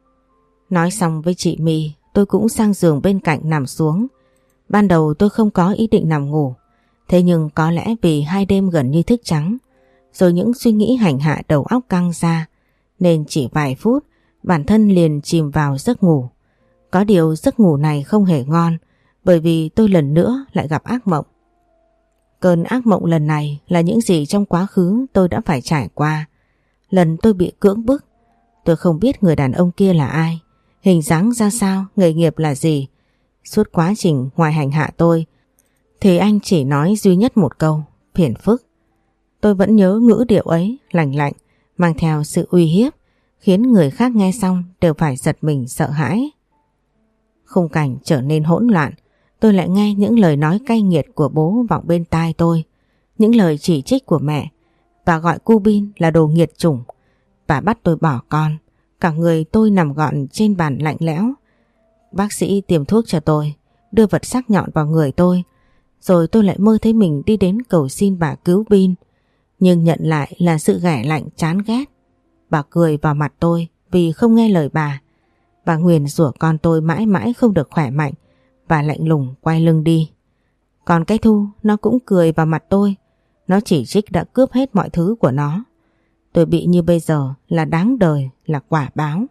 Nói xong với chị My, tôi cũng sang giường bên cạnh nằm xuống. Ban đầu tôi không có ý định nằm ngủ, thế nhưng có lẽ vì 2 đêm gần như thức trắng, rồi những suy nghĩ hành hạ đầu óc căng ra, nên chỉ vài phút bản thân liền chìm vào giấc ngủ. Có điều giấc ngủ này không hề ngon, bởi vì tôi lần nữa lại gặp ác mộng. Cơn ác mộng lần này là những gì trong quá khứ tôi đã phải trải qua. Lần tôi bị cưỡng bức, tôi không biết người đàn ông kia là ai, hình dáng ra sao, nghề nghiệp là gì. Suốt quá trình ngoài hành hạ tôi thì anh chỉ nói duy nhất một câu: phiền phức. Tôi vẫn nhớ ngữ điệu ấy, lạnh lạnh, mang theo sự uy hiếp, khiến người khác nghe xong đều phải giật mình sợ hãi. Khung cảnh trở nên hỗn loạn, tôi lại nghe những lời nói cay nghiệt của bố vọng bên tai tôi, những lời chỉ trích của mẹ, và gọi cu Bin là đồ nghiệt chủng, và bắt tôi bỏ con. Cả người tôi nằm gọn trên bàn lạnh lẽo. Bác sĩ tiêm thuốc cho tôi, đưa vật sắc nhọn vào người tôi, rồi tôi lại mơ thấy mình đi đến cầu xin bà cứu Bin, nhưng nhận lại là sự ghẻ lạnh chán ghét. Bà cười vào mặt tôi vì không nghe lời bà. Bà nguyền rủa con tôi mãi mãi không được khỏe mạnh và lạnh lùng quay lưng đi. Còn cái Thu, nó cũng cười vào mặt tôi. Nó chỉ trích đã cướp hết mọi thứ của nó. Tôi bị như bây giờ là đáng đời, là quả báo.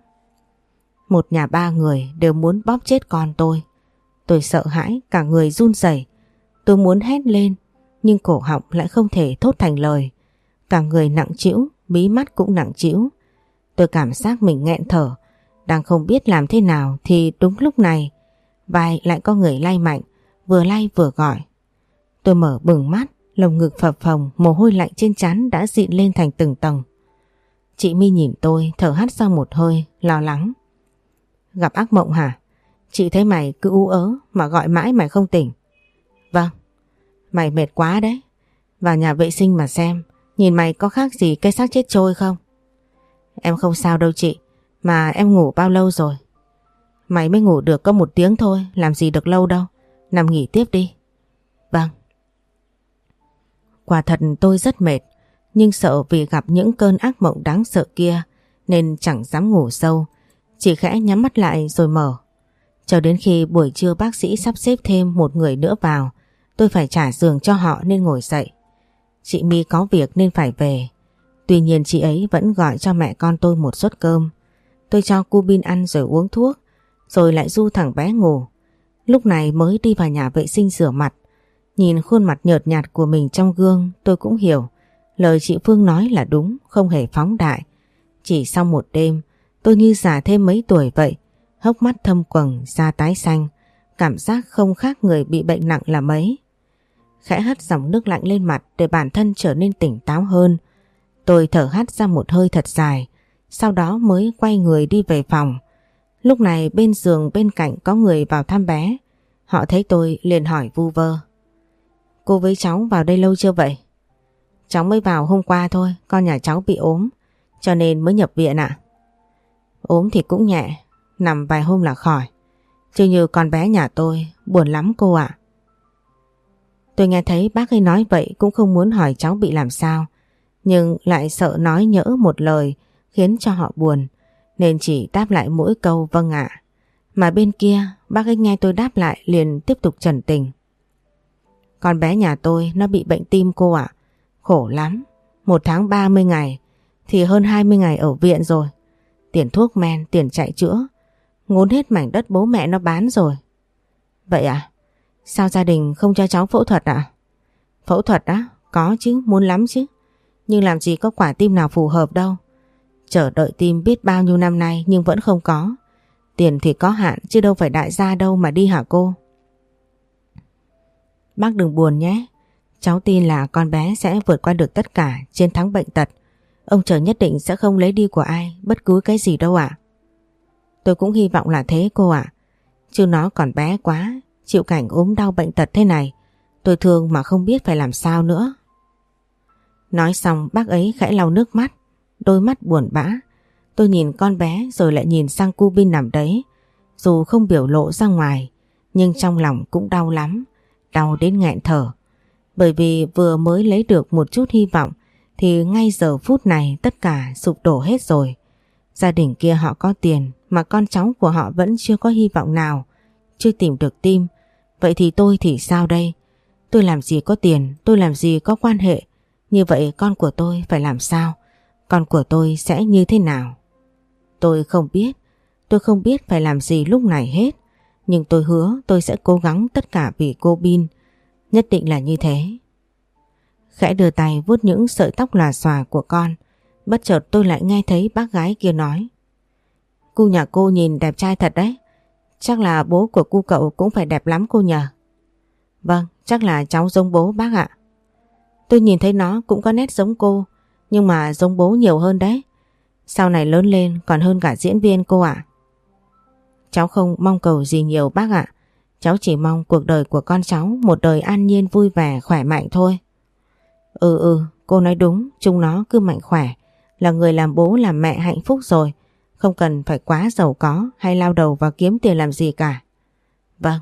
Một nhà 3 người đều muốn bóp chết con tôi. Tôi sợ hãi, cả người run rẩy. Tôi muốn hét lên, nhưng cổ họng lại không thể thốt thành lời. Cả người nặng trĩu, mí mắt cũng nặng trĩu. Tôi cảm giác mình nghẹn thở, đang không biết làm thế nào thì đúng lúc này vai lại có người lay mạnh, vừa lay vừa gọi. Tôi mở bừng mắt, lồng ngực phập phồng, mồ hôi lạnh trên trán đã dịn lên thành từng tầng. Chị My nhìn tôi, thở hắt ra một hơi, lo lắng. Gặp ác mộng hả? Chị thấy mày cứ ú ớ mà gọi mãi mày không tỉnh. Vâng. Mày mệt quá đấy. Vào nhà vệ sinh mà xem, nhìn mày có khác gì cây xác chết trôi không? Em không sao đâu chị, mà em ngủ bao lâu rồi? Mày mới ngủ được có 1 tiếng thôi, làm gì được lâu đâu. Nằm nghỉ tiếp đi. Vâng. Quả thật tôi rất mệt, nhưng sợ vì gặp những cơn ác mộng đáng sợ kia nên chẳng dám ngủ sâu, chỉ khẽ nhắm mắt lại rồi mở. Cho đến khi buổi trưa bác sĩ sắp xếp thêm một người nữa vào, tôi phải trả giường cho họ nên ngồi dậy. Chị My có việc nên phải về. Tuy nhiên chị ấy vẫn gọi cho mẹ con tôi một suất cơm. Tôi cho cu Bin ăn rồi uống thuốc, rồi lại du thằng bé ngủ. Lúc này mới đi vào nhà vệ sinh rửa mặt. Nhìn khuôn mặt nhợt nhạt của mình trong gương, tôi cũng hiểu lời chị Phương nói là đúng, không hề phóng đại. Chỉ sau một đêm, tôi như già thêm mấy tuổi vậy. Hốc mắt thâm quầng, da tái xanh, cảm giác không khác người bị bệnh nặng là mấy. Khẽ hất dòng nước lạnh lên mặt để bản thân trở nên tỉnh táo hơn. Tôi thở hắt ra một hơi thật dài, sau đó mới quay người đi về phòng. Lúc này bên giường bên cạnh có người vào thăm bé. Họ thấy tôi liền hỏi vu vơ: "Cô với cháu vào đây lâu chưa vậy?" "Cháu mới vào hôm qua thôi, con nhà cháu bị ốm, cho nên mới nhập viện ạ." "Ốm thì cũng nhẹ, nằm vài hôm là khỏi. Chứ như con bé nhà tôi, buồn lắm cô ạ." Tôi nghe thấy bác ấy nói vậy cũng không muốn hỏi cháu bị làm sao, nhưng lại sợ nói nhỡ một lời khiến cho họ buồn, nên chỉ đáp lại mỗi câu vâng ạ. Mà bên kia bác ấy nghe tôi đáp lại liền tiếp tục trần tình: "Con bé nhà tôi nó bị bệnh tim cô ạ. Khổ lắm, 1 tháng 30 ngày thì hơn 20 ngày ở viện rồi. Tiền thuốc men, tiền chạy chữa, ngốn hết mảnh đất bố mẹ nó bán rồi." "Vậy à? Sao gia đình không cho cháu phẫu thuật ạ?" "Phẫu thuật á? Có chứ, muốn lắm chứ. Nhưng làm gì có quả tim nào phù hợp đâu. Chờ đợi tim biết bao nhiêu năm nay nhưng vẫn không có. Tiền thì có hạn chứ đâu phải đại gia đâu mà đi hả cô?" "Bác đừng buồn nhé. Cháu tin là con bé sẽ vượt qua được tất cả, chiến thắng bệnh tật. Ông trời nhất định sẽ không lấy đi của ai bất cứ cái gì đâu ạ." "Tôi cũng hy vọng là thế cô ạ. Chứ nó còn bé quá, chịu cảnh ốm đau bệnh tật thế này. Tôi thương mà không biết phải làm sao nữa." Nói xong bác ấy khẽ lau nước mắt, đôi mắt buồn bã. Tôi nhìn con bé rồi lại nhìn sang cu Bin nằm đấy. Dù không biểu lộ ra ngoài, nhưng trong lòng cũng đau lắm, đau đến nghẹn thở. Bởi vì vừa mới lấy được một chút hy vọng thì ngay giờ phút này tất cả sụp đổ hết rồi. Gia đình kia họ có tiền mà con cháu của họ vẫn chưa có hy vọng nào, chưa tìm được tim. Vậy thì tôi thì sao đây? Tôi làm gì có tiền, tôi làm gì có quan hệ. Như vậy con của tôi phải làm sao? Con của tôi sẽ như thế nào? Tôi không biết phải làm gì lúc này hết. Nhưng tôi hứa tôi sẽ cố gắng tất cả vì cô Bin. Nhất định là như thế. Khẽ đưa tay vuốt những sợi tóc lòa xòa của con. Bất chợt tôi lại nghe thấy bác gái kia nói: "Cu nhà cô nhìn đẹp trai thật đấy. Chắc là bố của cu cậu cũng phải đẹp lắm cô nhờ." "Vâng, chắc là cháu giống bố bác ạ." "Tôi nhìn thấy nó cũng có nét giống cô, nhưng mà giống bố nhiều hơn đấy. Sau này lớn lên còn hơn cả diễn viên cô ạ." "Cháu không mong cầu gì nhiều bác ạ. Cháu chỉ mong cuộc đời của con cháu một đời an nhiên vui vẻ khỏe mạnh thôi." Cô nói đúng, chúng nó cứ mạnh khỏe là người làm bố làm mẹ hạnh phúc rồi. Không cần phải quá giàu có hay lao đầu vào kiếm tiền làm gì cả." "Vâng."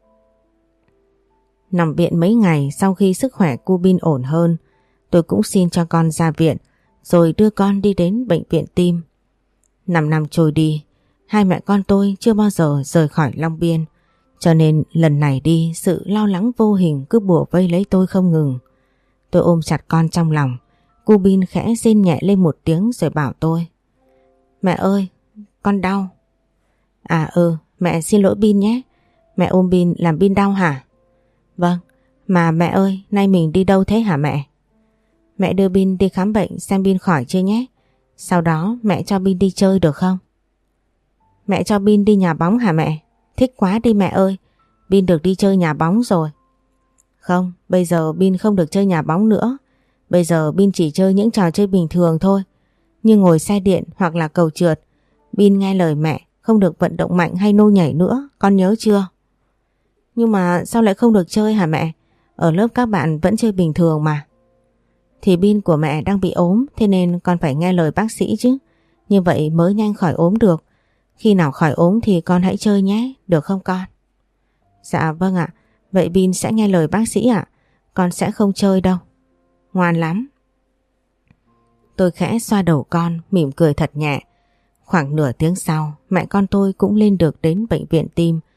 Nằm viện mấy ngày sau khi sức khỏe cu Bin ổn hơn, tôi cũng xin cho con ra viện rồi đưa con đi đến bệnh viện tim. 5 năm trôi đi, hai mẹ con tôi chưa bao giờ rời khỏi Long Biên, cho nên lần này đi sự lo lắng vô hình cứ bủa vây lấy tôi không ngừng. Tôi ôm chặt con trong lòng, cu Bin khẽ rên nhẹ lên một tiếng rồi bảo tôi: "Mẹ ơi, con đau." Mẹ xin lỗi Bin nhé. Mẹ ôm Bin làm Bin đau hả?" "Vâng, mà mẹ ơi, nay mình đi đâu thế hả mẹ?" "Mẹ đưa Bin đi khám bệnh xem Bin khỏi chưa nhé. Sau đó mẹ cho Bin đi chơi được không?" "Mẹ cho Bin đi nhà bóng hả mẹ? Thích quá đi mẹ ơi, Bin được đi chơi nhà bóng rồi." "Không, bây giờ Bin không được chơi nhà bóng nữa. Bây giờ Bin chỉ chơi những trò chơi bình thường thôi, như ngồi xe điện hoặc là cầu trượt. Bin nghe lời mẹ, không được vận động mạnh hay nô nhảy nữa, con nhớ chưa?" "Nhưng mà sao lại không được chơi hả mẹ? Ở lớp các bạn vẫn chơi bình thường mà." "Thì Bin của mẹ đang bị ốm, thế nên con phải nghe lời bác sĩ chứ. Như vậy mới nhanh khỏi ốm được. Khi nào khỏi ốm thì con hãy chơi nhé, được không con?" "Dạ vâng ạ, vậy Bin sẽ nghe lời bác sĩ ạ. Con sẽ không chơi đâu." "Ngoan lắm." Tôi khẽ xoa đầu con, mỉm cười thật nhẹ. Khoảng nửa tiếng sau, mẹ con tôi cũng lên được đến bệnh viện tim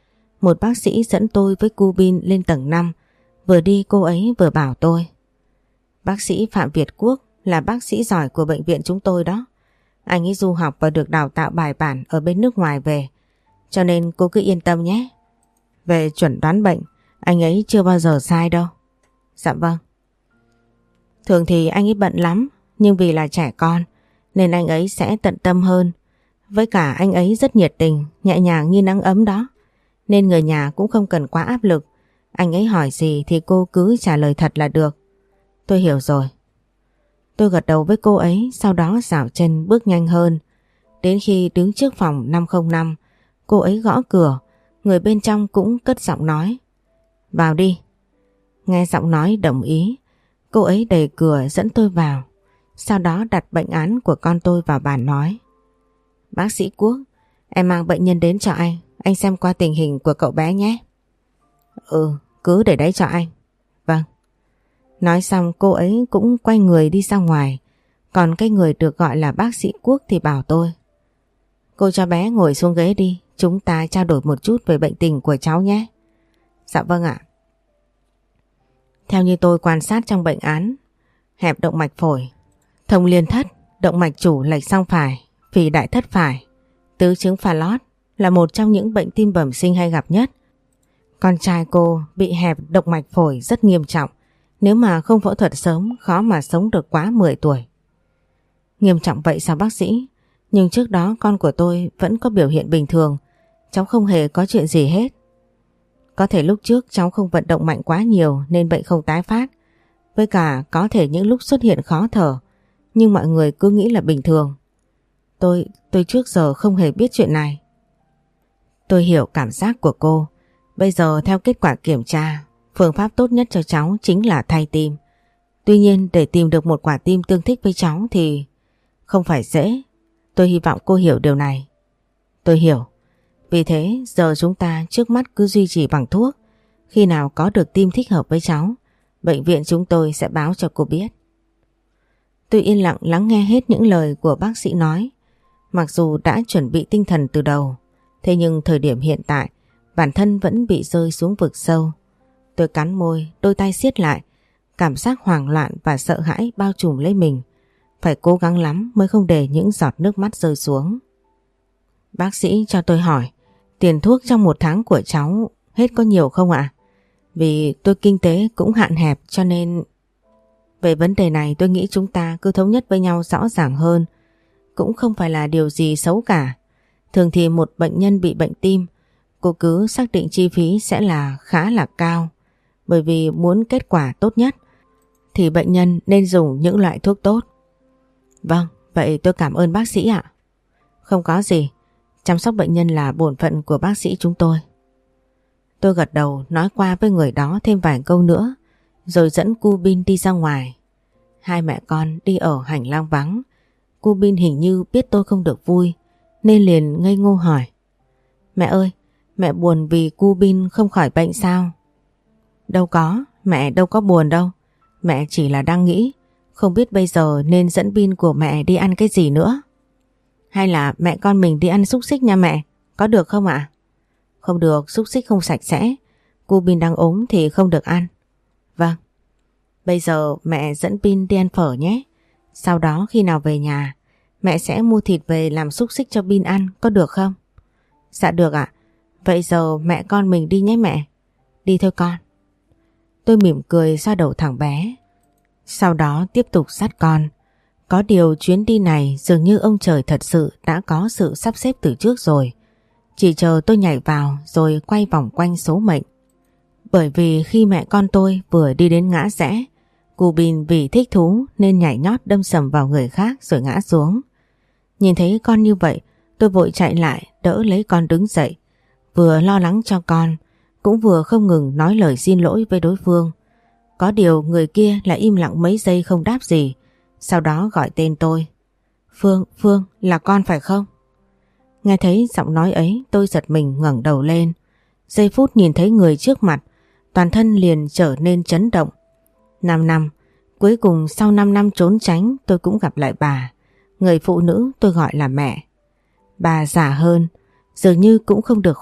một bác sĩ dẫn tôi với cu Bin lên tầng 5. Vừa đi cô ấy vừa bảo tôi: bác sĩ Phạm Việt Quốc là bác sĩ giỏi của bệnh viện chúng tôi đó. Anh ấy du học và được đào tạo bài bản ở bên nước ngoài về, cho nên cô cứ yên tâm nhé. Về chuẩn đoán bệnh, anh ấy chưa bao giờ sai đâu. Dạ vâng. Thường thì anh ấy bận lắm, nhưng vì là trẻ con nên anh ấy sẽ tận tâm hơn. Với cả anh ấy rất nhiệt tình, nhẹ nhàng như nắng ấm đó, nên người nhà cũng không cần quá áp lực. Anh ấy hỏi gì thì cô cứ trả lời thật là được. Tôi hiểu rồi. Tôi gật đầu với cô ấy, sau đó dạo chân bước nhanh hơn. Đến khi đứng trước phòng 505, cô ấy gõ cửa, người bên trong cũng cất giọng nói: vào đi. Nghe giọng nói đồng ý, cô ấy đẩy cửa dẫn tôi vào. Sau đó đặt bệnh án của con tôi vào bàn nói: bác sĩ Quốc, em mang bệnh nhân đến cho anh xem qua tình hình của cậu bé nhé. Cứ để đấy cho anh. Vâng. Nói xong cô ấy cũng quay người đi ra ngoài. Còn cái người được gọi là bác sĩ Quốc thì bảo tôi: cô cho bé ngồi xuống ghế đi, chúng ta trao đổi một chút về bệnh tình của cháu nhé. Dạ vâng ạ. Theo như tôi quan sát trong bệnh án, hẹp động mạch phổi, thông liên thất, động mạch chủ lệch sang phải, phì đại thất phải, tứ chứng Fallot là một trong những bệnh tim bẩm sinh hay gặp nhất. Con trai cô bị hẹp động mạch phổi rất nghiêm trọng, nếu mà không phẫu thuật sớm khó mà sống được quá 10 tuổi. Nghiêm trọng vậy sao bác sĩ? Nhưng trước đó con của tôi vẫn có biểu hiện bình thường, cháu không hề có chuyện gì hết. Có thể lúc trước cháu không vận động mạnh quá nhiều nên bệnh không tái phát. Với cả có thể những lúc xuất hiện khó thở, nhưng mọi người cứ nghĩ là bình thường. Tôi trước giờ không hề biết chuyện này. Tôi hiểu cảm giác của cô. Bây giờ theo kết quả kiểm tra, phương pháp tốt nhất cho cháu chính là thay tim. Tuy nhiên để tìm được một quả tim tương thích với cháu thì không phải dễ. Tôi hy vọng cô hiểu điều này. Tôi hiểu. Vì thế giờ chúng ta trước mắt cứ duy trì bằng thuốc. Khi nào có được tim thích hợp với cháu, bệnh viện chúng tôi sẽ báo cho cô biết. Tôi yên lặng lắng nghe hết những lời của bác sĩ nói. Mặc dù đã chuẩn bị tinh thần từ đầu, thế nhưng thời điểm hiện tại bản thân vẫn bị rơi xuống vực sâu. Tôi cắn môi, đôi tay siết lại, cảm giác hoảng loạn và sợ hãi bao trùm lấy mình. Phải cố gắng lắm mới không để những giọt nước mắt rơi xuống. Bác sĩ cho tôi hỏi, tiền thuốc trong một tháng của cháu hết có nhiều không ạ? Vì tôi kinh tế cũng hạn hẹp cho nên... Về vấn đề này tôi nghĩ chúng ta cứ thống nhất với nhau rõ ràng hơn. Cũng không phải là điều gì xấu cả. Thường thì một bệnh nhân bị bệnh tim, cô cứ xác định chi phí sẽ là khá là cao. Bởi vì muốn kết quả tốt nhất thì bệnh nhân nên dùng những loại thuốc tốt. Vâng, vậy tôi cảm ơn bác sĩ ạ. Không có gì, chăm sóc bệnh nhân là bổn phận của bác sĩ chúng tôi. Tôi gật đầu nói qua với người đó thêm vài câu nữa, rồi dẫn cu Bin đi ra ngoài. Hai mẹ con đi ở hành lang vắng. Cu Bin hình như biết tôi không được vui nên liền ngây ngô hỏi: mẹ ơi, mẹ buồn vì cu Bin không khỏi bệnh sao? Đâu có, mẹ đâu có buồn đâu. Mẹ chỉ là đang nghĩ không biết bây giờ nên dẫn Bin của mẹ đi ăn cái gì nữa. Hay là mẹ con mình đi ăn xúc xích nha mẹ, có được không ạ? Không được, xúc xích không sạch sẽ. Cu Bin đang ốm thì không được ăn. Vâng. Bây giờ mẹ dẫn Bin đi ăn phở nhé. Sau đó khi nào về nhà, mẹ sẽ mua thịt về làm xúc xích cho Bin ăn, có được không? Dạ được ạ. Vậy giờ mẹ con mình đi nhé mẹ. Đi thôi con. Tôi mỉm cười xoa đầu thằng bé. Sau đó tiếp tục dắt con. Có điều chuyến đi này dường như ông trời thật sự đã có sự sắp xếp từ trước rồi. Chỉ chờ tôi nhảy vào rồi quay vòng quanh số mệnh. Bởi vì khi mẹ con tôi vừa đi đến ngã rẽ, cu Bin vì thích thú nên nhảy nhót đâm sầm vào người khác rồi ngã xuống. Nhìn thấy con như vậy, tôi vội chạy lại đỡ lấy con đứng dậy. Vừa lo lắng cho con, cũng vừa không ngừng nói lời xin lỗi với đối phương. Có điều người kia lại im lặng mấy giây không đáp gì. Sau đó gọi tên tôi. Phương, là con phải không? Nghe thấy giọng nói ấy tôi giật mình ngẩng đầu lên. Giây phút nhìn thấy người trước mặt, toàn thân liền trở nên chấn động. 5 năm, cuối cùng sau 5 năm trốn tránh tôi cũng gặp lại bà. Người phụ nữ tôi gọi là mẹ. Bà già hơn, dường như cũng không được khỏe,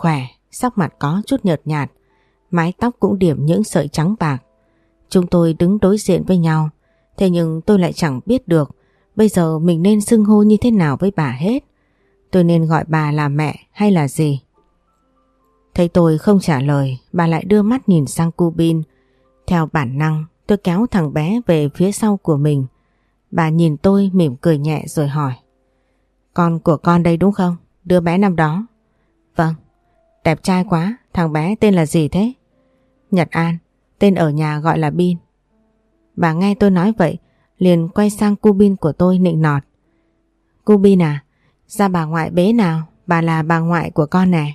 sắc mặt có chút nhợt nhạt, mái tóc cũng điểm những sợi trắng bạc. Chúng tôi đứng đối diện với nhau, thế nhưng tôi lại chẳng biết được bây giờ mình nên xưng hô như thế nào với bà hết. Tôi nên gọi bà là mẹ hay là gì? Thấy tôi không trả lời, bà lại đưa mắt nhìn sang cu Bin. Theo bản năng, tôi kéo thằng bé về phía sau của mình. Bà nhìn tôi mỉm cười nhẹ rồi hỏi. Con của con đây đúng không? Đứa bé năm đó. Vâng. Đẹp trai quá, thằng bé tên là gì thế? Nhật An, tên ở nhà gọi là Bin. Bà nghe tôi nói vậy, liền quay sang cu Bin của tôi nịnh nọt. Cu Bin à, ra bà ngoại bế nào, bà là bà ngoại của con nè.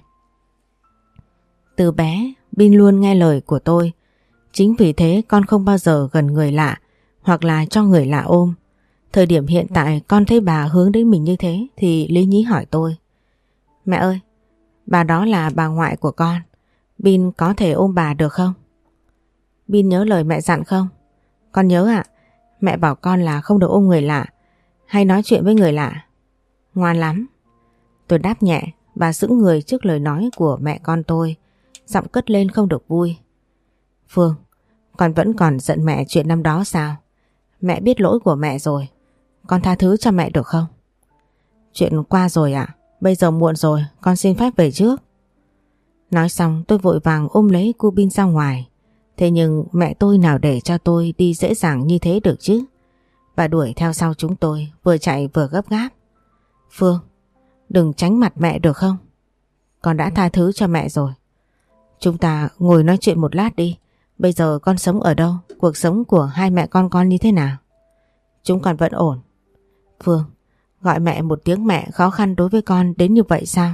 Từ bé, Bin luôn nghe lời của tôi. Chính vì thế con không bao giờ gần người lạ hoặc là cho người lạ ôm. Thời điểm hiện tại con thấy bà hướng đến mình như thế thì lý nhí hỏi tôi. Mẹ ơi, bà đó là bà ngoại của con. Bin có thể ôm bà được không? Bin nhớ lời mẹ dặn không? Con nhớ ạ. Mẹ bảo con là không được ôm người lạ hay nói chuyện với người lạ. Ngoan lắm. Tôi đáp nhẹ. Bà sững người trước lời nói của mẹ con tôi. Giọng cất lên không được vui. Phương, con vẫn còn giận mẹ chuyện năm đó sao? Mẹ biết lỗi của mẹ rồi. Con tha thứ cho mẹ được không? Chuyện qua rồi ạ. Bây giờ muộn rồi, con xin phép về trước. Nói xong tôi vội vàng ôm lấy cu Bin ra ngoài. Thế nhưng mẹ tôi nào để cho tôi đi dễ dàng như thế được chứ? Bà đuổi theo sau chúng tôi, vừa chạy vừa gấp gáp. Phương, đừng tránh mặt mẹ được không? Con đã tha thứ cho mẹ rồi. Chúng ta ngồi nói chuyện một lát đi. Bây giờ con sống ở đâu? Cuộc sống của hai mẹ con như thế nào? Chúng con vẫn ổn. Phương, gọi mẹ một tiếng mẹ khó khăn đối với con đến như vậy sao?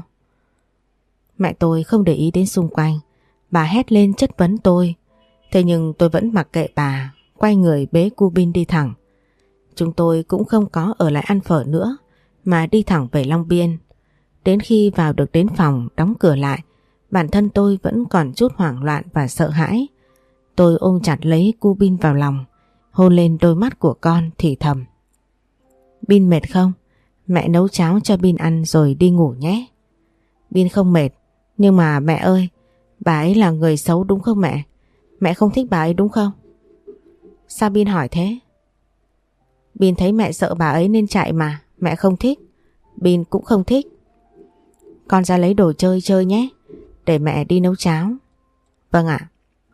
Mẹ tôi không để ý đến xung quanh. Bà hét lên chất vấn tôi. Thế nhưng tôi vẫn mặc kệ bà, quay người bế cu Bin đi thẳng. Chúng tôi cũng không có ở lại ăn phở nữa mà đi thẳng về Long Biên. Đến khi vào được đến phòng đóng cửa lại, bản thân tôi vẫn còn chút hoảng loạn và sợ hãi. Tôi ôm chặt lấy cu Bin vào lòng, hôn lên đôi mắt của con thì thầm. Bin mệt không? Mẹ nấu cháo cho Bin ăn rồi đi ngủ nhé. Bin không mệt, nhưng mà mẹ ơi, bà ấy là người xấu đúng không mẹ? Mẹ không thích bà ấy đúng không? Sao Bin hỏi thế? Bin thấy mẹ sợ bà ấy nên chạy mà, mẹ không thích. Bin cũng không thích. Con ra lấy đồ chơi chơi nhé, để mẹ đi nấu cháo. Vâng ạ.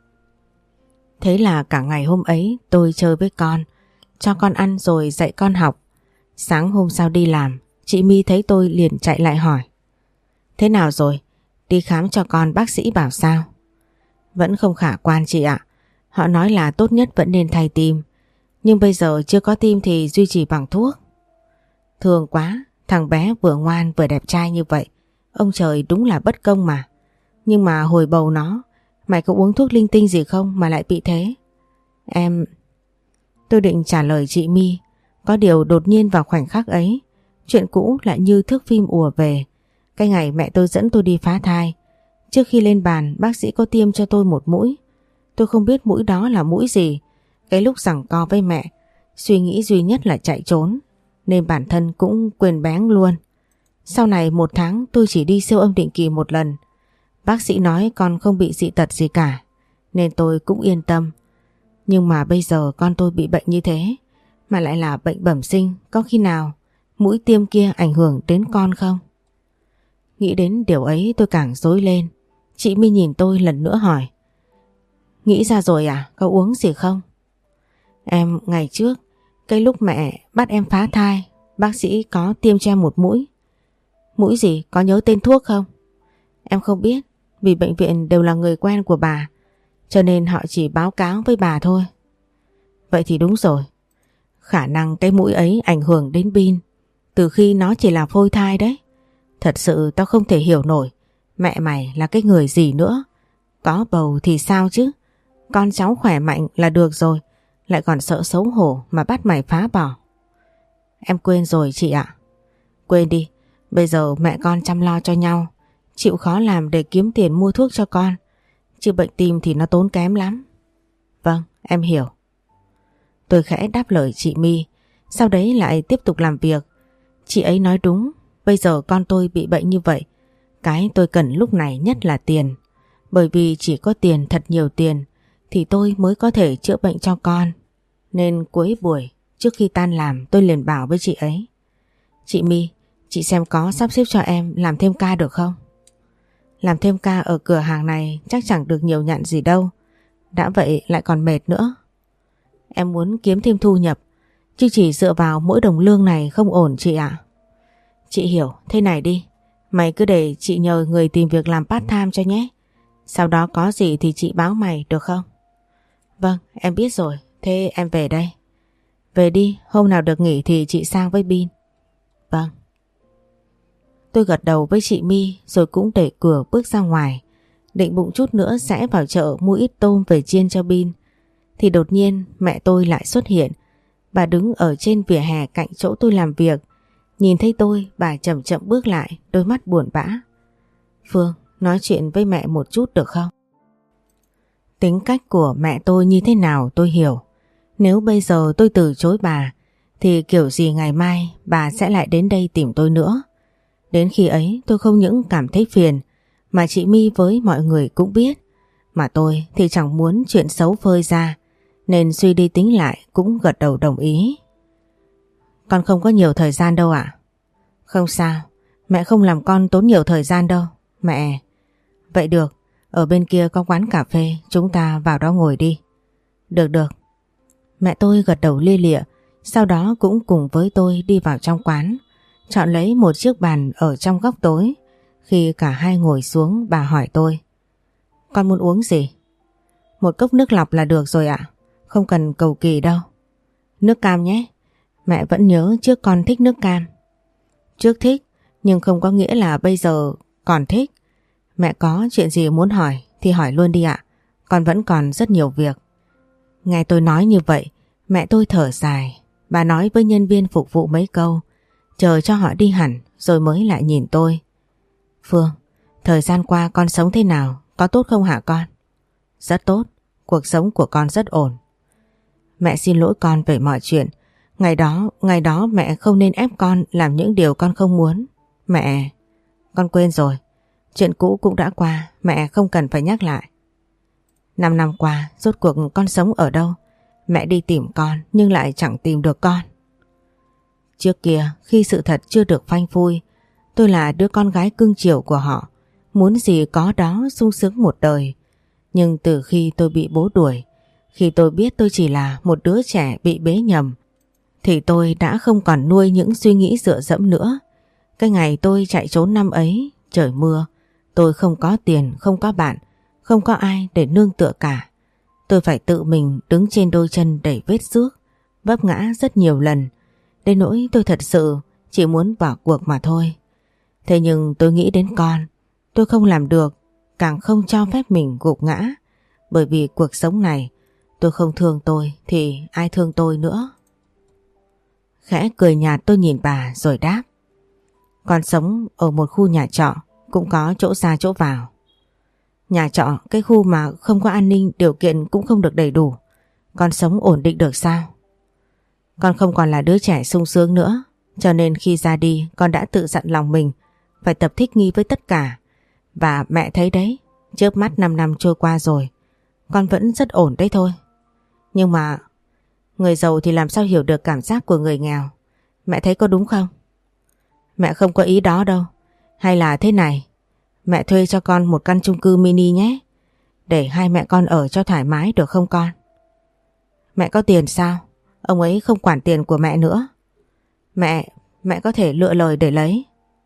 Thế là cả ngày hôm ấy tôi chơi với con, cho con ăn rồi dạy con học. Sáng hôm sau đi làm, chị My thấy tôi liền chạy lại hỏi. Thế nào rồi? Đi khám cho con bác sĩ bảo sao? Vẫn không khả quan chị ạ. Họ nói là tốt nhất vẫn nên thay tim. Nhưng bây giờ chưa có tim thì duy trì bằng thuốc. Thương quá, thằng bé vừa ngoan vừa đẹp trai như vậy. Ông trời đúng là bất công mà. Nhưng mà hồi bầu nó, mày có uống thuốc linh tinh gì không mà lại bị thế? Tôi định trả lời chị My. Có điều đột nhiên vào khoảnh khắc ấy, chuyện cũ lại như thước phim ùa về. Cái ngày mẹ tôi dẫn tôi đi phá thai, trước khi lên bàn bác sĩ có tiêm cho tôi một mũi. Tôi không biết mũi đó là mũi gì. Cái lúc giằng co với mẹ, suy nghĩ duy nhất là chạy trốn, nên bản thân cũng quên bén luôn. Sau này 1 tháng tôi chỉ đi siêu âm định kỳ 1 lần. Bác sĩ nói con không bị dị tật gì cả, nên tôi cũng yên tâm. Nhưng mà bây giờ con tôi bị bệnh như thế, mà lại là bệnh bẩm sinh, có khi nào mũi tiêm kia ảnh hưởng đến con không? Nghĩ đến điều ấy tôi càng rối lên. Chị My nhìn tôi lần nữa hỏi. Nghĩ ra rồi à? Có uống gì không? Ngày trước, cái lúc mẹ bắt em phá thai, bác sĩ có tiêm cho em một mũi. Mũi gì? Có nhớ tên thuốc không? Em không biết, vì bệnh viện đều là người quen của bà, cho nên họ chỉ báo cáo với bà thôi. Vậy thì đúng rồi. Khả năng cái mũi ấy ảnh hưởng đến Bin từ khi nó chỉ là phôi thai đấy. Thật sự tao không thể hiểu nổi mẹ mày là cái người gì nữa. Có bầu thì sao chứ? Con cháu khỏe mạnh là được rồi, lại còn sợ xấu hổ mà bắt mày phá bỏ. Em quên rồi chị ạ. Quên đi, bây giờ mẹ con chăm lo cho nhau, chịu khó làm để kiếm tiền mua thuốc cho con, chứ bệnh tim thì nó tốn kém lắm. Vâng, em hiểu. Tôi khẽ đáp lời chị My, sau đấy lại tiếp tục làm việc. Chị ấy nói đúng, bây giờ con tôi bị bệnh như vậy, Cái tôi cần lúc này nhất là tiền. Bởi vì chỉ có tiền, thật nhiều tiền thì tôi mới có thể chữa bệnh cho con. Nên cuối buổi trước khi tan làm tôi liền bảo với chị ấy: Chị My, chị xem có sắp xếp cho em làm thêm ca được không? Làm thêm ca ở cửa hàng này chắc chẳng được nhiều nhận gì đâu. Đã vậy lại còn mệt nữa. Em muốn kiếm thêm thu nhập, chứ chỉ dựa vào mỗi đồng lương này không ổn chị ạ. Chị hiểu, thế này đi. Mày cứ để chị nhờ người tìm việc làm part time cho nhé. Sau đó có gì thì chị báo mày được không? Vâng, em biết rồi. Thế em về đây. Về đi, hôm nào được nghỉ thì chị sang với Bin. Vâng. Tôi gật đầu với chị My rồi cũng đẩy cửa bước ra ngoài. Định bụng chút nữa sẽ vào chợ mua ít tôm về chiên cho Bin. Thì đột nhiên mẹ tôi lại xuất hiện. Bà đứng ở trên vỉa hè cạnh chỗ tôi làm việc. Nhìn thấy tôi, bà chậm chậm bước lại, đôi mắt buồn bã. Phương, nói chuyện với mẹ một chút được không? Tính cách của mẹ tôi như thế nào tôi hiểu. Nếu bây giờ tôi từ chối bà thì kiểu gì ngày mai bà sẽ lại đến đây tìm tôi nữa. Đến khi ấy tôi không những cảm thấy phiền mà chị My với mọi người cũng biết. Mà tôi thì chẳng muốn chuyện xấu phơi ra nên suy đi tính lại cũng gật đầu đồng ý. Con không có nhiều thời gian đâu ạ. Không sao, mẹ không làm con tốn nhiều thời gian đâu. Mẹ... Vậy được, ở bên kia có quán cà phê, chúng ta vào đó ngồi đi. Được được. Mẹ tôi gật đầu lia lịa, sau đó cũng cùng với tôi đi vào trong quán, chọn lấy một chiếc bàn ở trong góc tối. Khi cả hai ngồi xuống, bà hỏi tôi: Con muốn uống gì? Một cốc nước lọc là được rồi ạ, không cần cầu kỳ đâu. Nước cam nhé, mẹ vẫn nhớ trước con thích nước cam. Trước thích, nhưng không có nghĩa là bây giờ còn thích. Mẹ có chuyện gì muốn hỏi thì hỏi luôn đi ạ, con vẫn còn rất nhiều việc. Nghe tôi nói như vậy, mẹ tôi thở dài. Bà nói với nhân viên phục vụ mấy câu, chờ cho họ đi hẳn rồi mới lại nhìn tôi. Phương, thời gian qua con sống thế nào, có tốt không hả con? Rất tốt, cuộc sống của con rất ổn. Mẹ xin lỗi con về mọi chuyện. Ngày đó mẹ không nên ép con làm những điều con không muốn. Mẹ... Con quên rồi. Chuyện cũ cũng đã qua, mẹ không cần phải nhắc lại. 5 năm qua, rốt cuộc con sống ở đâu? Mẹ đi tìm con nhưng lại chẳng tìm được con. Trước kia, khi sự thật chưa được phanh phui, tôi là đứa con gái cưng chiều của họ. Muốn gì có đó, sung sướng một đời. Nhưng từ khi tôi bị bố đuổi, khi tôi biết tôi chỉ là một đứa trẻ bị bế nhầm, thì tôi đã không còn nuôi những suy nghĩ dựa dẫm nữa. Cái ngày tôi chạy trốn năm ấy, trời mưa, tôi không có tiền, không có bạn, không có ai để nương tựa cả. Tôi phải tự mình đứng trên đôi chân đầy vết xước, vấp ngã rất nhiều lần, đến nỗi tôi thật sự chỉ muốn bỏ cuộc mà thôi. Thế nhưng tôi nghĩ đến con, tôi không làm được, càng không cho phép mình gục ngã, bởi vì cuộc sống này tôi không thương tôi thì ai thương tôi nữa. Khẽ cười nhạt tôi nhìn bà rồi đáp: Con sống ở một khu nhà trọ, cũng có chỗ ra chỗ vào. Nhà trọ, cái khu mà không có an ninh, điều kiện cũng không được đầy đủ, con sống ổn định được sao? Con không còn là đứa trẻ sung sướng nữa, cho nên khi ra đi con đã tự dặn lòng mình phải tập thích nghi với tất cả. Và mẹ thấy đấy, chớp mắt 5 năm trôi qua rồi, con vẫn rất ổn đấy thôi. Nhưng mà người giàu thì làm sao hiểu được cảm giác của người nghèo, mẹ thấy có đúng không? Mẹ không có ý đó đâu. Hay là thế này, mẹ thuê cho con một căn chung cư mini nhé, để hai mẹ con ở cho thoải mái được không con? Mẹ có tiền sao? Ông ấy không quản tiền của mẹ nữa. Mẹ có thể lựa lời để lấy.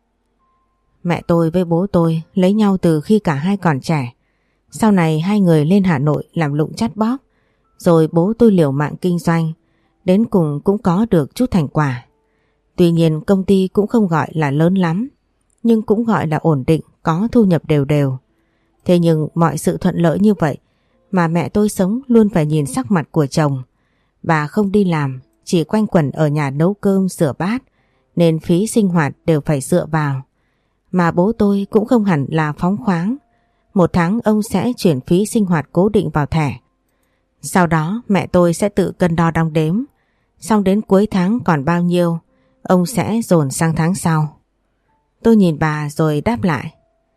Mẹ tôi với bố tôi lấy nhau từ khi cả hai còn trẻ. Sau này hai người lên Hà Nội làm lụng chắt bóp, rồi bố tôi liều mạng kinh doanh, đến cùng cũng có được chút thành quả. Tuy nhiên công ty cũng không gọi là lớn lắm, nhưng cũng gọi là ổn định, có thu nhập đều đều. Thế nhưng mọi sự thuận lợi như vậy mà mẹ tôi sống luôn phải nhìn sắc mặt của chồng. Bà không đi làm, chỉ quanh quẩn ở nhà nấu cơm rửa bát, nên phí sinh hoạt đều phải dựa vào. Mà bố tôi cũng không hẳn là phóng khoáng. Một tháng ông sẽ chuyển phí sinh hoạt cố định vào thẻ. Sau đó mẹ tôi sẽ tự cân đo đong đếm, xong đến cuối tháng còn bao nhiêu, ông sẽ dồn sang tháng sau. Tôi nhìn bà rồi đáp lại: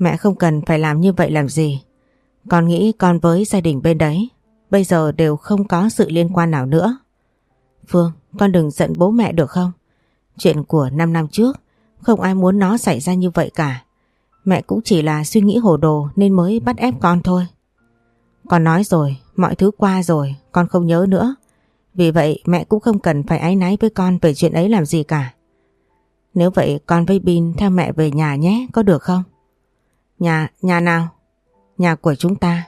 Mẹ không cần phải làm như vậy làm gì. Con nghĩ con với gia đình bên đấy bây giờ đều không có sự liên quan nào nữa. Phương, con đừng giận bố mẹ được không? Chuyện của 5 năm trước không ai muốn nó xảy ra như vậy cả. Mẹ cũng chỉ là suy nghĩ hồ đồ nên mới bắt ép con thôi. Con nói rồi, mọi thứ qua rồi, con không nhớ nữa. Vì vậy mẹ cũng không cần phải áy náy với con về chuyện ấy làm gì cả. Nếu vậy con với Bin theo mẹ về nhà nhé, có được không? Nhà nào? Nhà của chúng ta.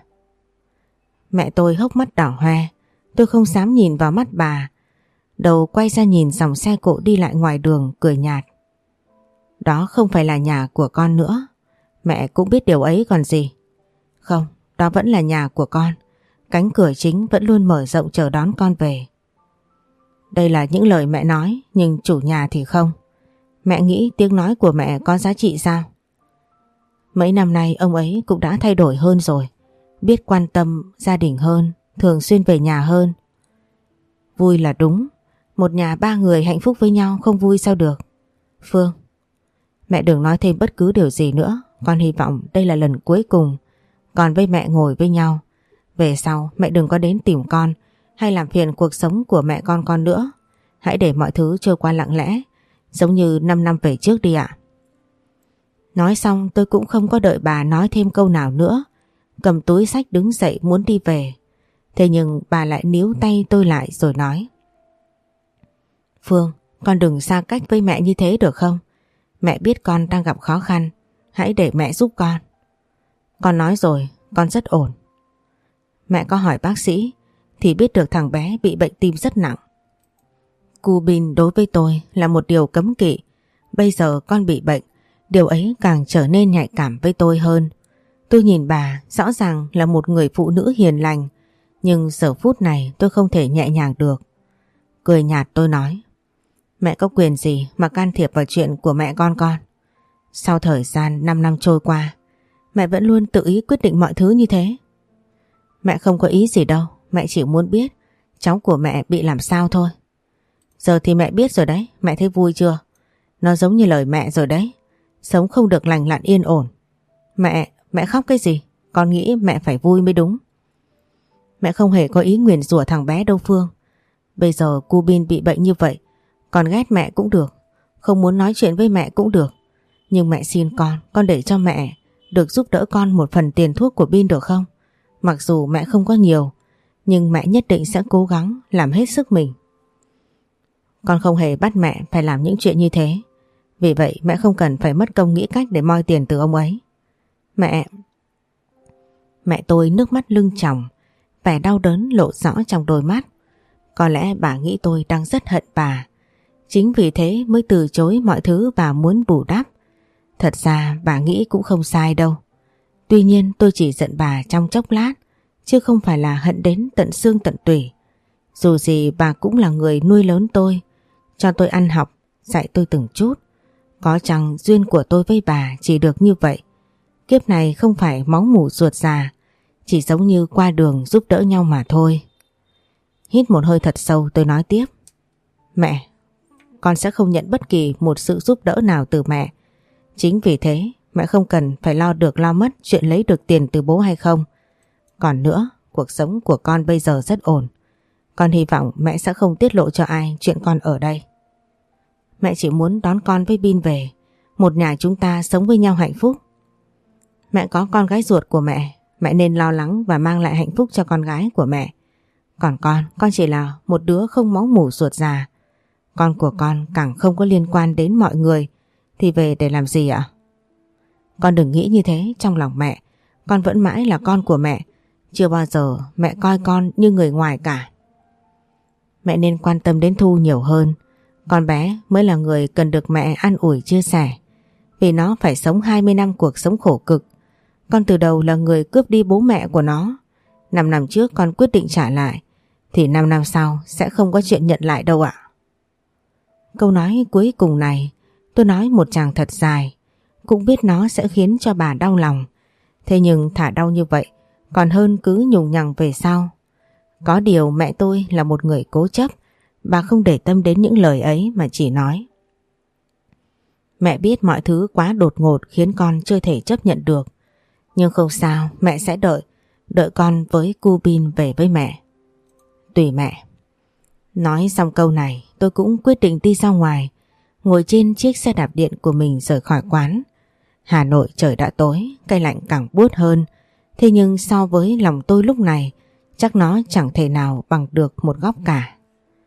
Mẹ tôi hốc mắt đỏ hoe, tôi không dám nhìn vào mắt bà. Đầu quay ra nhìn dòng xe cộ đi lại ngoài đường, cười nhạt. Đó không phải là nhà của con nữa. Mẹ cũng biết điều ấy còn gì. Không, đó vẫn là nhà của con. Cánh cửa chính vẫn luôn mở rộng chờ đón con về. Đây là những lời mẹ nói, nhưng chủ nhà thì không. Mẹ nghĩ tiếng nói của mẹ có giá trị sao? Mấy năm nay ông ấy cũng đã thay đổi hơn rồi. Biết quan tâm gia đình hơn, thường xuyên về nhà hơn. Vui là đúng. Một nhà 3 người hạnh phúc với nhau không vui sao được? Phương, mẹ đừng nói thêm bất cứ điều gì nữa. Con hy vọng đây là lần cuối cùng con với mẹ ngồi với nhau. Về sau mẹ đừng có đến tìm con hay làm phiền cuộc sống của mẹ con nữa. Hãy để mọi thứ trôi qua lặng lẽ, giống như 5 năm về trước đi ạ. Nói xong tôi cũng không có đợi bà nói thêm câu nào nữa. Cầm túi xách đứng dậy muốn đi về. Thế nhưng bà lại níu tay tôi lại rồi nói. Phương, con đừng xa cách với mẹ như thế được không? Mẹ biết con đang gặp khó khăn. Hãy để mẹ giúp con. Con nói rồi, con rất ổn. Mẹ có hỏi bác sĩ thì biết được thằng bé bị bệnh tim rất nặng. Cu Bin đối với tôi là một điều cấm kỵ. Bây giờ con bị bệnh, điều ấy càng trở nên nhạy cảm với tôi hơn. Tôi nhìn bà rõ ràng là một người phụ nữ hiền lành, nhưng giờ phút này tôi không thể nhẹ nhàng được. Cười nhạt tôi nói. Mẹ có quyền gì mà can thiệp vào chuyện của mẹ con? Sau thời gian 5 năm trôi qua, mẹ vẫn luôn tự ý quyết định mọi thứ như thế. Mẹ không có ý gì đâu, mẹ chỉ muốn biết cháu của mẹ bị làm sao thôi. Giờ thì mẹ biết rồi đấy, mẹ thấy vui chưa? Nó giống như lời mẹ rồi đấy, sống không được lành lặn yên ổn. Mẹ khóc cái gì? Con nghĩ mẹ phải vui mới đúng. Mẹ không hề có ý nguyền rủa thằng bé đâu Phương. Bây giờ cu Bin bị bệnh như vậy, con ghét mẹ cũng được, không muốn nói chuyện với mẹ cũng được. Nhưng mẹ xin con để cho mẹ được giúp đỡ con một phần tiền thuốc của Bin được không? Mặc dù mẹ không có nhiều, nhưng mẹ nhất định sẽ cố gắng làm hết sức mình. Con không hề bắt mẹ phải làm những chuyện như thế. Vì vậy mẹ không cần phải mất công nghĩ cách để moi tiền từ ông ấy. Mẹ tôi nước mắt lưng tròng, vẻ đau đớn lộ rõ trong đôi mắt. Có lẽ bà nghĩ tôi đang rất hận bà. Chính vì thế mới từ chối mọi thứ bà muốn bù đắp. Thật ra bà nghĩ cũng không sai đâu. Tuy nhiên tôi chỉ giận bà trong chốc lát, chứ không phải là hận đến tận xương tận tủy. Dù gì bà cũng là người nuôi lớn tôi, cho tôi ăn học, dạy tôi từng chút. Có chăng duyên của tôi với bà chỉ được như vậy. Kiếp này không phải máu mủ ruột già, chỉ giống như qua đường giúp đỡ nhau mà thôi. Hít một hơi thật sâu tôi nói tiếp. Mẹ, con sẽ không nhận bất kỳ một sự giúp đỡ nào từ mẹ. Chính vì thế mẹ không cần phải lo được lo mất chuyện lấy được tiền từ bố hay không. Còn nữa, cuộc sống của con bây giờ rất ổn. Con hy vọng mẹ sẽ không tiết lộ cho ai chuyện con ở đây. Mẹ chỉ muốn đón con với Bin về, một nhà chúng ta sống với nhau hạnh phúc. Mẹ có con gái ruột của mẹ nên lo lắng và mang lại hạnh phúc cho con gái của mẹ. Còn con chỉ là một đứa không máu mủ ruột già. Con của con càng không có liên quan đến mọi người, thì về để làm gì ạ? Con đừng nghĩ như thế, trong lòng mẹ, con vẫn mãi là con của mẹ. Chưa bao giờ mẹ coi con như người ngoài cả. Mẹ nên quan tâm đến Thu nhiều hơn. Con bé mới là người cần được mẹ an ủi chia sẻ. Vì nó phải sống 20 năm cuộc sống khổ cực. Con từ đầu là người cướp đi bố mẹ của nó. 5 năm trước con quyết định trả lại, thì 5 năm sau sẽ không có chuyện nhận lại đâu ạ. Câu nói cuối cùng này tôi nói một tràng thật dài, cũng biết nó sẽ khiến cho bà đau lòng. Thế nhưng thả đau như vậy còn hơn cứ nhùng nhằng về sau. Có điều mẹ tôi là một người cố chấp, bà không để tâm đến những lời ấy mà chỉ nói. Mẹ biết mọi thứ quá đột ngột khiến con chưa thể chấp nhận được. Nhưng không sao, mẹ sẽ đợi con với cu Bin về với mẹ. Tùy mẹ. Nói xong câu này, tôi cũng quyết định đi ra ngoài, ngồi trên chiếc xe đạp điện của mình rời khỏi quán. Hà Nội trời đã tối, cây lạnh càng buốt hơn. Thế nhưng so với lòng tôi lúc này, chắc nó chẳng thể nào bằng được một góc cả.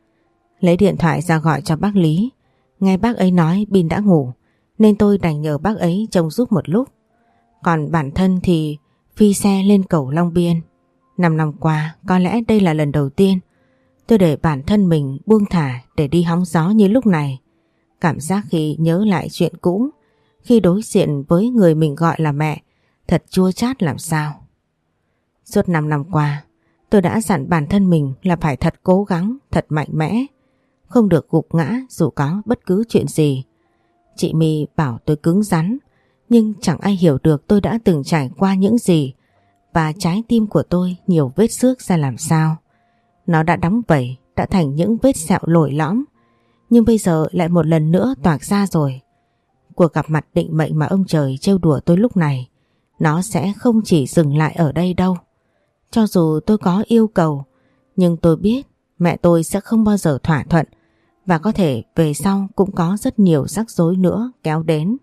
Lấy điện thoại ra gọi cho bác Lý. Nghe bác ấy nói Bin đã ngủ, nên tôi đành nhờ bác ấy trông giúp một lúc. Còn bản thân thì phi xe lên cầu Long Biên. 5 năm qua, có lẽ đây là lần đầu tiên tôi để bản thân mình buông thả để đi hóng gió như lúc này. Cảm giác khi nhớ lại chuyện cũ, khi đối diện với người mình gọi là mẹ, thật chua chát làm sao. Suốt 5 năm qua, tôi đã dặn bản thân mình là phải thật cố gắng, thật mạnh mẽ, không được gục ngã dù có bất cứ chuyện gì. Chị My bảo tôi cứng rắn, nhưng chẳng ai hiểu được tôi đã từng trải qua những gì và trái tim của tôi nhiều vết xước ra làm sao. Nó đã đóng vảy, đã thành những vết sẹo lồi lõm, nhưng bây giờ lại một lần nữa toạc ra rồi. Cuộc gặp mặt định mệnh mà ông trời trêu đùa tôi lúc này, nó sẽ không chỉ dừng lại ở đây đâu. Cho dù tôi có yêu cầu, nhưng tôi biết mẹ tôi sẽ không bao giờ thỏa thuận, và có thể về sau cũng có rất nhiều rắc rối nữa kéo đến.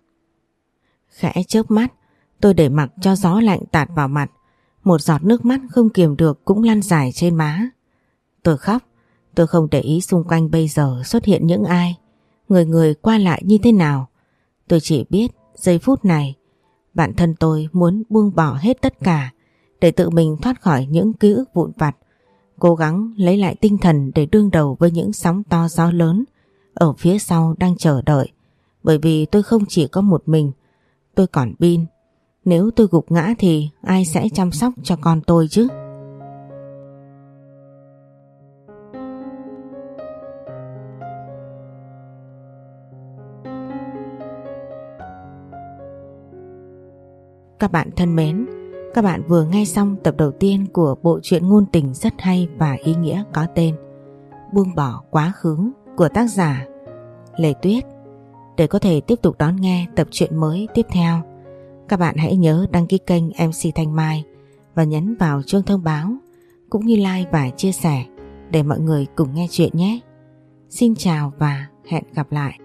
Khẽ chớp mắt, tôi để mặc cho gió lạnh tạt vào mặt. Một giọt nước mắt không kiềm được cũng lăn dài trên má. Tôi khóc, tôi không để ý xung quanh bây giờ xuất hiện những ai, người qua lại như thế nào. Tôi chỉ biết giây phút này, bản thân tôi muốn buông bỏ hết tất cả để tự mình thoát khỏi những ký ức vụn vặt, cố gắng lấy lại tinh thần để đương đầu với những sóng to gió lớn ở phía sau đang chờ đợi. Bởi vì tôi không chỉ có một mình, tôi còn Bin. Nếu tôi gục ngã thì ai sẽ chăm sóc cho con tôi chứ? Các bạn thân mến, các bạn vừa nghe xong tập đầu tiên của bộ truyện ngôn tình rất hay và ý nghĩa có tên Buông bỏ quá khứ của tác giả Lê Tuyết. Để có thể tiếp tục đón nghe tập truyện mới tiếp theo, các bạn hãy nhớ đăng ký kênh MC Thanh Mai và nhấn vào chuông thông báo, cũng như like và chia sẻ để mọi người cùng nghe chuyện nhé. Xin chào và hẹn gặp lại.